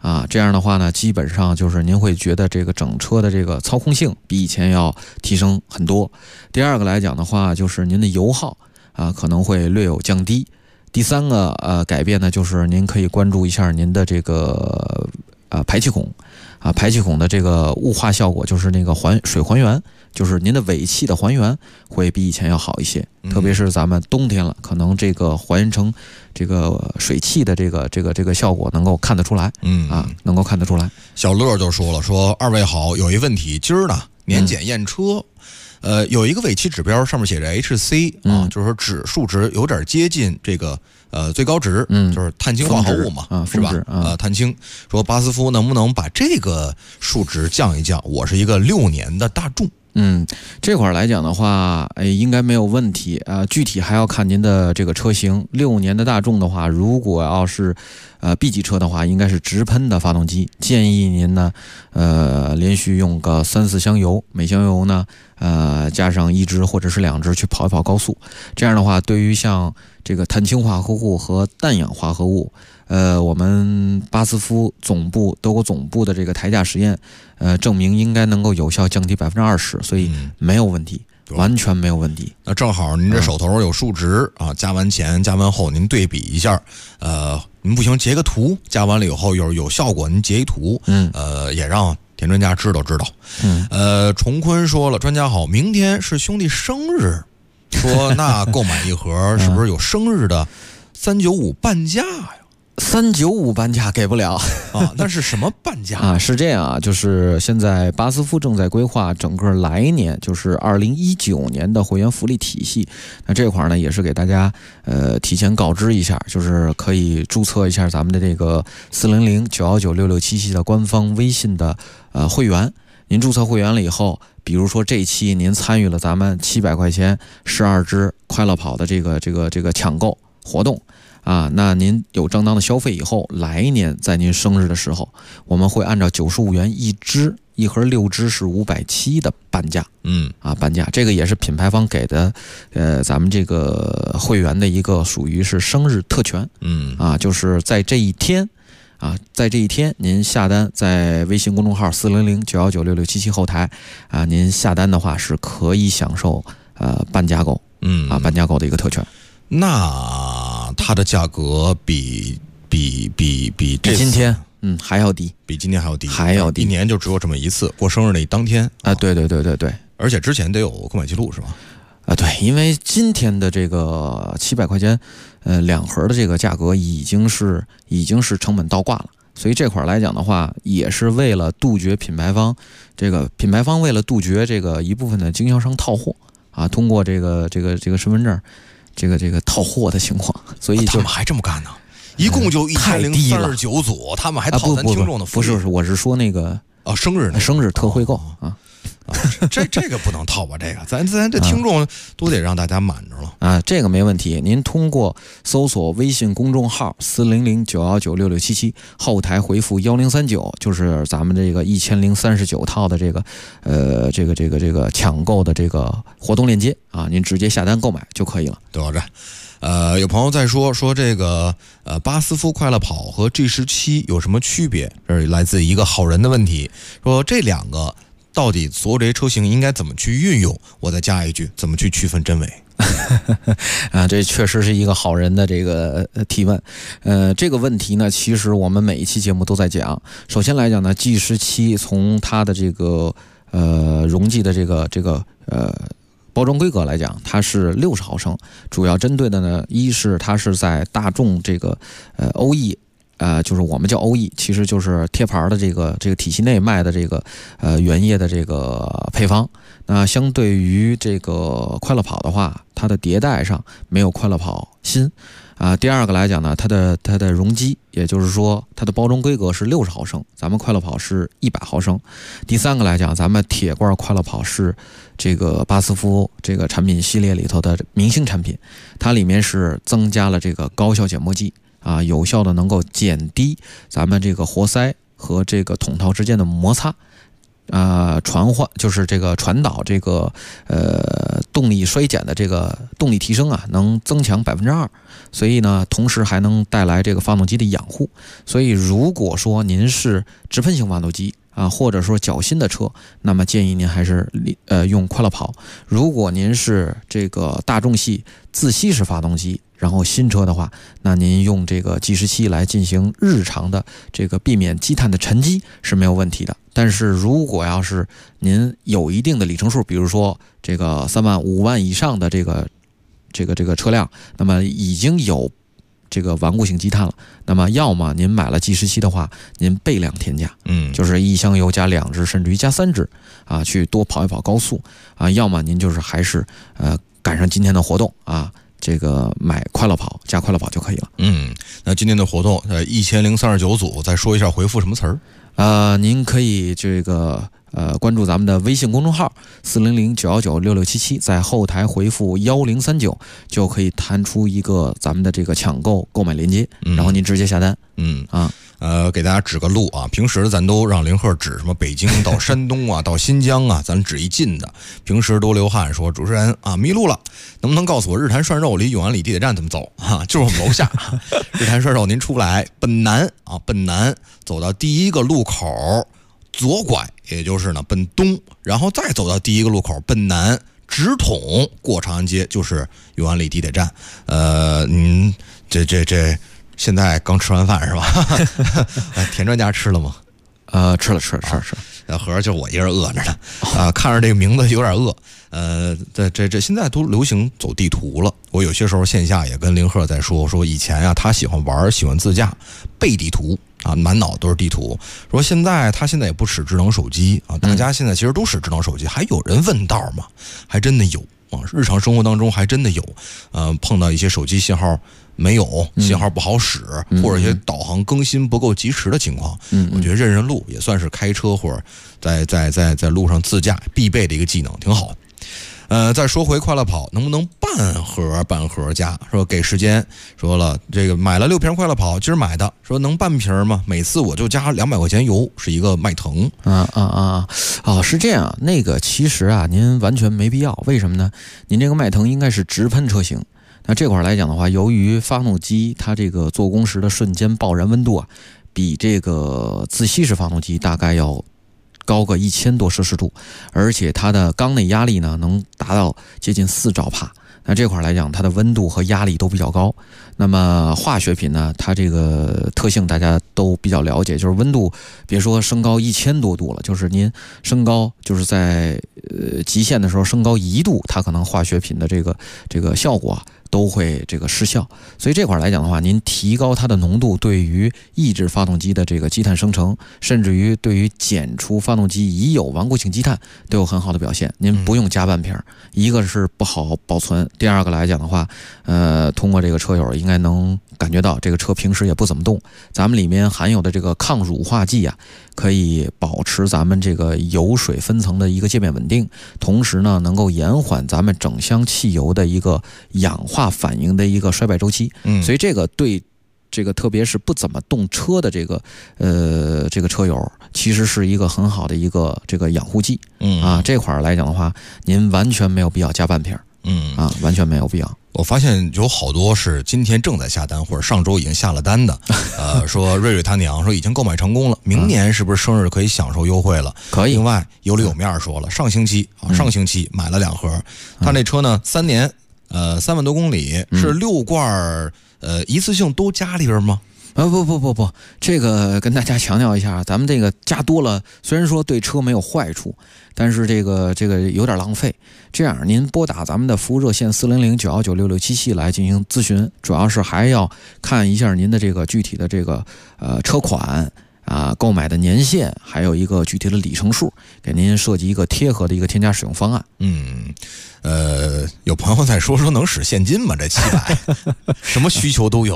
啊，这样的话呢，基本上就是您会觉得这个整车的这个操控性比以前要提升很多。第二个来讲的话，就是您的油耗啊可能会略有降低。第三个改变呢，就是您可以关注一下您的这个排气孔啊，排气孔的这个雾化效果，就是那个水还原，就是您的尾气的还原会比以前要好一些。特别是咱们冬天了，可能这个还原成这个水汽的这个效果能够看得出来，能够看得出来。 小乐就说了，说二位好，有一问题，今儿呢年检验车。有一个尾气指标上面写着 HC 啊，就是说数值有点接近这个最高值，就是碳氢化合物嘛，是吧？碳氢。说巴斯夫能不能把这个数值降一降？我是一个6年的大众。 这块来讲的话，应该没有问题啊。具体还要看您的这个车型。6年的大众的话，如果要是B 级车的话，应该是直喷的发动机。建议您呢，连续用个3-4箱油，每箱油呢，加上1支或者是2支去跑一跑高速。这样的话，对于像这个碳氢化合物和氮氧化合物，我们巴斯夫德国总部的这个台架实验，证明应该能够有效降低20%，所以没有问题，完全没有问题。 那正好您这手头有数值啊，加完前加完后您对比一下，您不行截个图，加完了以后有效果，您截一图，也让田专家知道。崇坤说了，专家好，明天是兄弟生日，说那购买一盒是不是有生日的395半价呀 ？395半价给不了啊，那是什么半价啊？是这样啊，就是现在巴斯夫正在规划整个来年，就是2019年的会员福利体系。那这块呢，也是给大家提前告知一下，就是可以注册一下咱们的这个400-919-6677的官方微信的会员。您注册会员了以后，比如说这一期您参与了咱们700块钱12支快乐跑的这个抢购活动。那您有正当的消费以后，来年在您生日的时候，我们会按照95元1支，一盒6支是570的半价。半价，这个也是品牌方给的，咱们这个会员的一个属于是生日特权。就是在这一天。您下单，在微信公众号400-919-6677后台您下单的话是可以享受半价购，半价购的一个特权。 那它的价格比这今天还要低， 比今天还要低， 还要低， 一年就只有这么一次，过生日那当天啊。对， 而且之前得有购买记录是吧？ 对，因为今天的这个700块钱2盒的这个价格已经是成本倒挂了，所以这块来讲的话，也是为了杜绝品牌方为了杜绝这个一部分的经销商套货啊，通过这个身份证这个套货的情况，所以他们还这么干呢？一共就1039组，他们还套咱听众的福利。 不是，我是说那个生日特惠购啊。 这个不能套吧？这个咱这听众都得让大家满着了啊！这个没问题。您通过搜索微信公众号400-919-6677后台回复1039，就是咱们这个1039套的这个抢购的这个活动链接啊，您直接下单购买就可以了。 对吧？有朋友在说这个巴斯夫快乐跑和 G17 有什么区别？这是来自一个好人的问题，说这两个到底所有这些车型应该怎么去运用？我再加一句，怎么去区分真伪？ 这确实是一个好人的这个提问。这个问题呢，其实我们每一期节目都在讲。首先来讲呢 ，G17 从它的这个容积的这个包装规格来讲，它是60毫升，主要针对的呢，一是它是在大众这个OE。就是我们叫 OE， 其实就是贴牌的这个体系内卖的这个原液的这个配方。那相对于这个快乐跑的话，它的迭代上没有快乐跑新第二个来讲呢，它的容积，也就是说它的包装规格是60毫升，咱们快乐跑是100毫升。第三个来讲，咱们铁罐快乐跑是这个巴斯夫这个产品系列里头的明星产品，它里面是增加了这个高效减磨剂。有效的能够减低咱们这个活塞和这个筒套之间的摩擦， 就是这个传导这个动力衰减的这个动力提升啊，能增强2%，所以呢，同时还能带来这个发动机的养护。所以如果说您是直喷型发动机啊，或者说较新的车，那么建议您还是用快乐跑。如果您是这个大众系自吸式发动机，然后新车的话，那您用这个计时器来进行日常的这个避免积碳的沉积是没有问题的。但是如果要是您有一定的里程数，比如说这个3万、5万以上的这个车辆，那么已经有这个顽固性积碳了，那么要么您买了计时器的话，您备量添加，就是1箱油加2支，甚至于加3支啊，去多跑一跑高速啊，要么您就是还是赶上今天的活动啊，这个买快乐跑加快乐跑就可以了。 那今天的活动1039组，再说一下回复什么词儿？ 您可以这个关注咱们的微信公众号400-919-6677，在后台回复1039就可以弹出一个咱们的这个抢购购买链接，然后您直接下单。 给大家指个路啊，平时咱都让林鹤指什么北京到山东啊，到新疆啊，咱指一近的。平时都流汗说主持人啊迷路了，能不能告诉我日坛涮肉离永安里地铁站怎么走啊？就是我们楼下日坛涮肉，您出来奔南啊，奔南走到第一个路口左拐，也就是呢奔东，然后再走到第一个路口奔南，直捅过长安街就是永安里地铁站。您这现在刚吃完饭是吧？田专家吃了吗？ 吃了。 合着就我一人饿着呢。看着这个名字有点饿。这现在都流行走地图了。我有些时候线下也跟林鹤在说以前啊，他喜欢玩，喜欢自驾，背地图啊，满脑都是地图。说他现在也不使智能手机啊，大家现在其实都使智能手机，还有人问道吗？还真的有啊，日常生活当中还真的有。碰到一些手机信号没有，信号不好使，或者一些导航更新不够及时的情况，我觉得认路也算是开车或者在路上自驾必备的一个技能，挺好。再说回快乐跑，能不能半盒加？说给时间，说了这个买了6瓶快乐跑，今儿买的，说能半瓶吗？每次我就加200块钱油，是一个迈腾。 是这样。那个其实啊，您完全没必要。为什么呢？您这个迈腾应该是直喷车型。那这块来讲的话，由于发动机它这个做工时的瞬间爆燃温度啊，比这个自吸式发动机大概要高个1000多摄氏度，而且它的缸内压力呢能达到接近4兆帕。那这块来讲，它的温度和压力都比较高。那么化学品呢，它这个特性大家都比较了解，就是温度别说升高1000多度了，就是您升高就是在极限的时候升高1度，它可能化学品的这个效果都会这个失效。所以这块来讲的话，您提高它的浓度，对于抑制发动机的这个积碳生成，甚至于对于检出发动机已有顽固性积碳都有很好的表现。您不用加半瓶，一个是不好保存，第二个来讲的话，通过这个车友应该能感觉到这个车平时也不怎么动，咱们里面含有的这个抗乳化剂啊，可以保持咱们这个油水分层的一个界面稳定，同时呢能够延缓咱们整箱汽油的一个氧化反应的一个衰败周期。所以这个对这个特别是不怎么动车的这个车友，其实是一个很好的一个这个养护剂。这块来讲的话，您完全没有必要加半瓶。完全没有必要。 我发现有好多是今天正在下单或者上周已经下了单的，说瑞瑞他娘说已经购买成功了，明年是不是生日可以享受优惠了？ 可以。 另外有里有面说了，上星期买了2盒，他那车呢3年，3万多公里，是6罐一次性都加里边吗？ 不，这个跟大家强调一下，咱们这个加多了，虽然说对车没有坏处，但是这个有点浪费。这样，您拨打咱们的服务热线400-919-6677来进行咨询，主要是还要看一下您的这个具体的这个车款啊，购买的年限，还有一个具体的里程数，给您设计一个贴合的一个添加使用方案。 有朋友在说能使现金吗？这700，什么需求都有。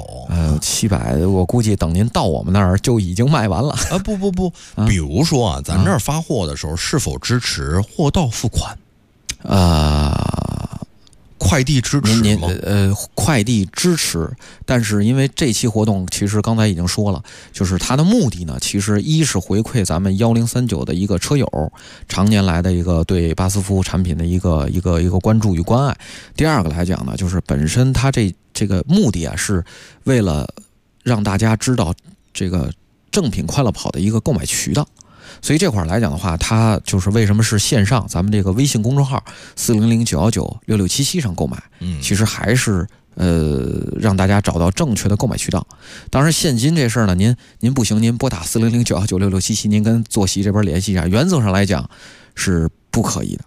700，我估计等您到我们那儿就已经卖完了。 不，比如说啊，咱这儿发货的时候是否支持货到付款？ 快递支持吗？ 快递支持，但是因为这期活动其实刚才已经说了，就是它的目的呢，其实一是回馈咱们1039的一个车友常年来的一个对巴斯夫产品的一个关注与关爱。第二个来讲呢，就是本身它这个目的啊，是为了让大家知道这个正品快乐跑的一个购买渠道。所以这块来讲的话，它就是为什么是线上，咱们这个微信公众号400-919-6677上购买，其实还是让大家找到正确的购买渠道。当然现金这事儿呢，您不行，您拨打400-919-6677，您跟坐席这边联系一下，原则上来讲是不可以的，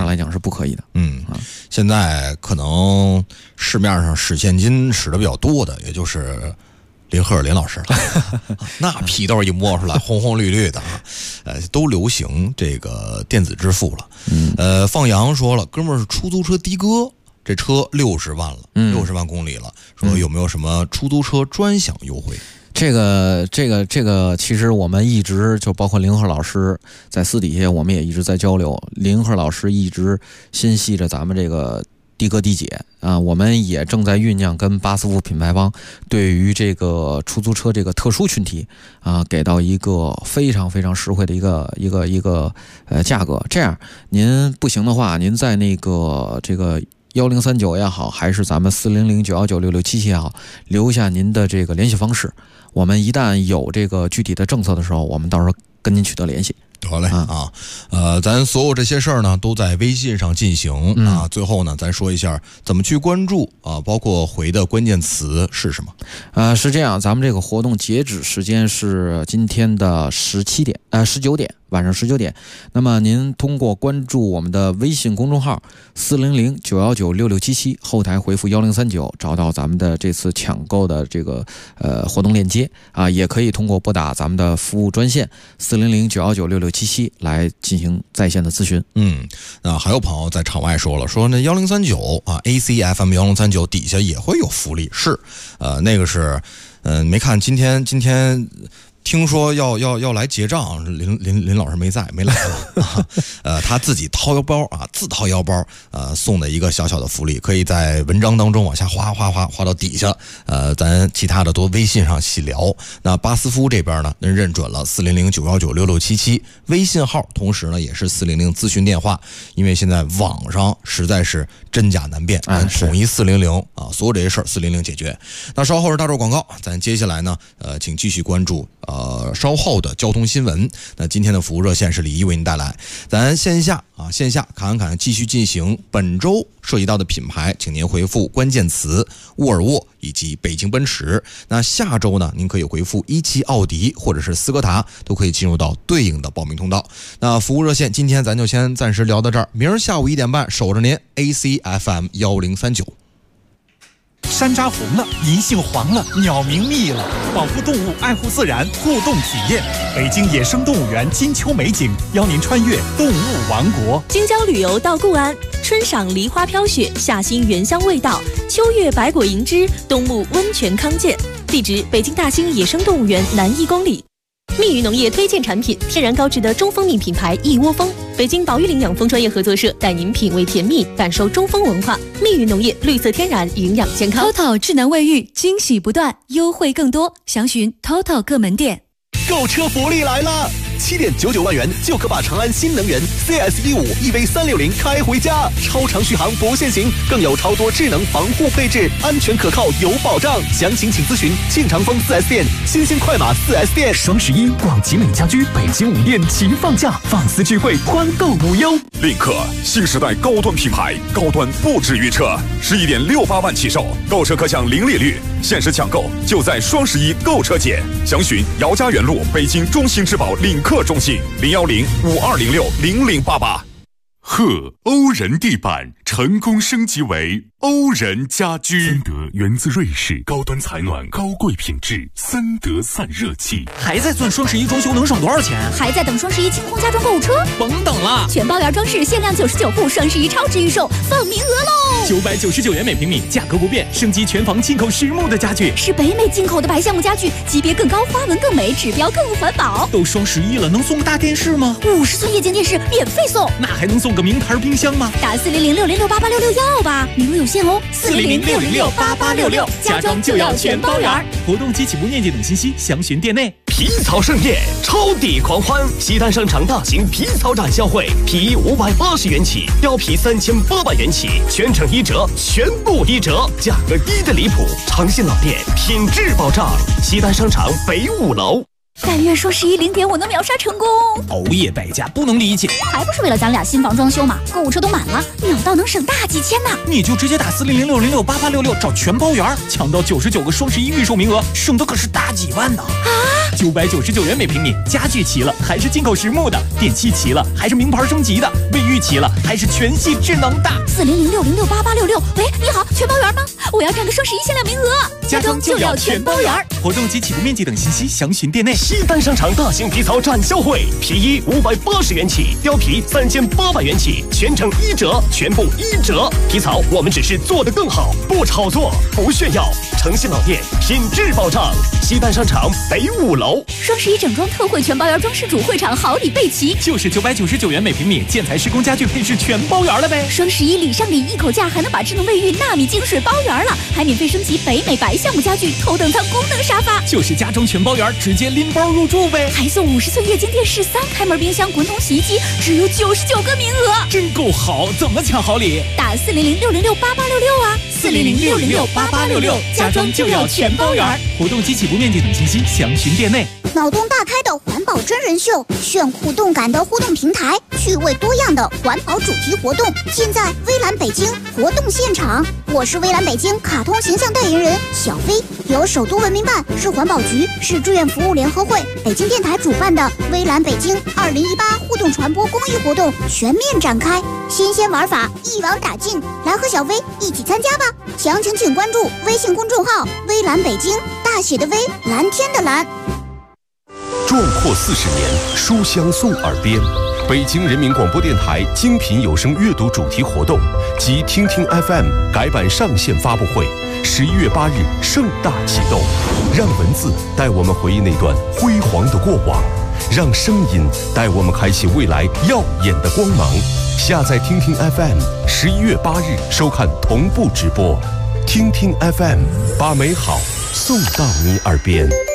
现在可能市面上使现金使的比较多的，也就是林赫尔林老师了，那皮兜一摸出来，红红绿绿的啊，都流行这个电子支付了。放羊说了，哥们儿是出租车的哥，这车60万了，60万公里了，说有没有什么出租车专享优惠？ 这个，其实我们一直就包括林赫老师在私底下，我们也一直在交流。林赫老师一直心系着咱们这个的哥的姐啊，我们也正在酝酿跟巴斯夫品牌方对于这个出租车这个特殊群体啊，给到一个非常非常实惠的一个价格。这样您不行的话，您在那个这个1039也好，还是咱们400-919-6677也好，留下您的这个联系方式。我们一旦有这个具体的政策的时候，我们到时候跟您取得联系。 得嘞啊，咱所有这些事儿呢都在微信上进行啊。最后呢，咱说一下怎么去关注啊，包括回的关键词是什么？ 是这样，咱们这个活动截止时间是今天的19点，晚上19点。那么您通过关注我们的微信公众号400-919-6677，后台回复1039，找到咱们的这次抢购的这个活动链接啊，也可以通过拨打咱们的服务专线400-919-6677来进行在线的咨询。 那还有朋友在场外说了，说那1039啊 ACFM 1039底下也会有福利，是那个是没看今天听说要来结账，林老师没来了他自己掏腰包啊，自掏腰包送的一个小小的福利，可以在文章当中往下滑到底下，咱其他的都微信上细聊。那巴斯夫这边呢，认准了400-919-6677微信号，同时呢也是400咨询电话，因为现在网上实在是真假难辨，统一400啊，所有这些事儿400解决。那稍后是大众广告，咱接下来呢请继续关注稍后的交通新闻。那今天的服务热线是李一为您带来，咱线下侃继续进行。本周涉及到的品牌，请您回复关键词沃尔沃以及北京奔驰。那下周呢，您可以回复17奥迪或者是斯柯达，都可以进入到对应的报名通道。那服务热线今天咱就先暂时聊到这儿，明儿下午1点半守着您 ACFM 1039。 山楂红了，银杏黄了，鸟鸣密了，保护动物，爱护自然，互动体验。北京野生动物园金秋美景，邀您穿越动物王国。 京郊旅游到固安，春赏梨花飘雪，夏欣原香味道，秋月百果银枝，冬沐温泉康健。地址：北京大兴野生动物园南1公里。蜜语农业推荐产品：天然高质的中蜂蜜品牌一窝蜂。北京宝玉林养蜂专业合作社带您品味甜蜜，感受中蜂文化。蜜语农业，绿色天然，营养健康。TOTO 智能卫浴，惊喜不断，优惠更多，详询 TOTO 各门店。 购车福利来了！7.99万元就可把长安新能源 CS15 EV360开回家，超长续航不限行，更有超多智能防护配置，安全可靠有保障。详情请咨询庆长丰 4S 店、新兴快马 4S 店。 双11广集美家居北京5店齐放价，放肆聚会，欢购无忧。 领克新时代高端品牌，高端不止于车，11.68万起售，购车可享零利率，限时抢购就在双11购车节。详询姚家园路北京中心之宝领克中心010-5206-0088。 贺欧人地板成功升级为欧人家居，森德源自瑞士，高端采暖，高贵品质，森德散热器。 还在算双11装修能省多少钱？ 还在等双11清空家装购物车？ 甭等了， 全包圆装饰限量99户，双11超值预售，放名额喽 ！999元每平米，价格不变，升级全房进口实木的家具， 是北美进口的白橡木家具，级别更高，花纹更美，指标更环保。 都双11了，能送个大电视吗？ 50寸液晶电视免费送， 那还能送个名牌冰箱吗？ 打400-6069 40068866要吧，名额有限哦。 4006068866，家装就要全包圆。活动及起步面积等信息详询店内。 皮草盛宴，超抵狂欢！西单商场大型皮草展销会，皮衣580元起，貂皮3800元起，全程1折，全部1折，价格低的离谱。诚信老店，品质保障。西单商场北5楼。 但愿双110点我能秒杀成功。 熬夜败家不能理解， 还不是为了咱俩新房装修嘛？购物车都满了，秒到能省大几千呢。 你就直接打4006068866找全包圆，抢到99个双11预售名额，省的可是大几万呢。 啊 ！999元每平米，家具齐了还是进口实木的，电器齐了还是名牌升级的，卫浴齐了还是全系智能的。 4006068866，喂，你好，全包圆吗？我要占个双11限量名额。 家装就要全包圆，活动及起步面积等信息详询店内。 西单商场大型皮草展销会，皮衣580元起，貂皮3800元起，全程1折，全部1折。皮草我们只是做得更好，不炒作，不炫耀。诚信老店，品质保障。西单商场北5楼。 双11整装特惠全包圆装饰主会场好礼备齐， 就是999元每平米，建材施工家具配饰全包圆了呗。 双11礼上礼，一口价还能把智能卫浴纳米净水包圆了，还免费升级北美白项目家具头等舱功能沙发， 就是家装全包圆，直接拎包入住呗。 还送50寸液晶电视、3开门冰箱、滚筒洗衣机，只有99个名额， 真够好！怎么抢好礼？ 打4006068866啊 ，4006068866，家装就要全包圆。活动及起步面积等信息详询店内。 脑洞大开的环保真人秀，炫酷动感的互动平台，趣味多样的环保主题活动，尽在微蓝北京活动现场。我是微蓝北京卡通形象代言人小飞，由首都文明办、市环保局、市志愿服务联合会、北京电台主办的微蓝北京2018互动传播公益活动全面展开，新鲜玩法一网打尽，来和小飞一起参加吧！详情请关注微信公众号“微蓝北京”，大写的微，蓝天的蓝。 壮阔40年，书香送耳边。北京人民广播电台精品有声阅读主题活动及听听 FM 改版上线发布会，11月8日盛大启动。让文字带我们回忆那段辉煌的过往，让声音带我们开启未来耀眼的光芒。下载听听 FM，11月8日收看同步直播。听听 FM， 把美好送到你耳边。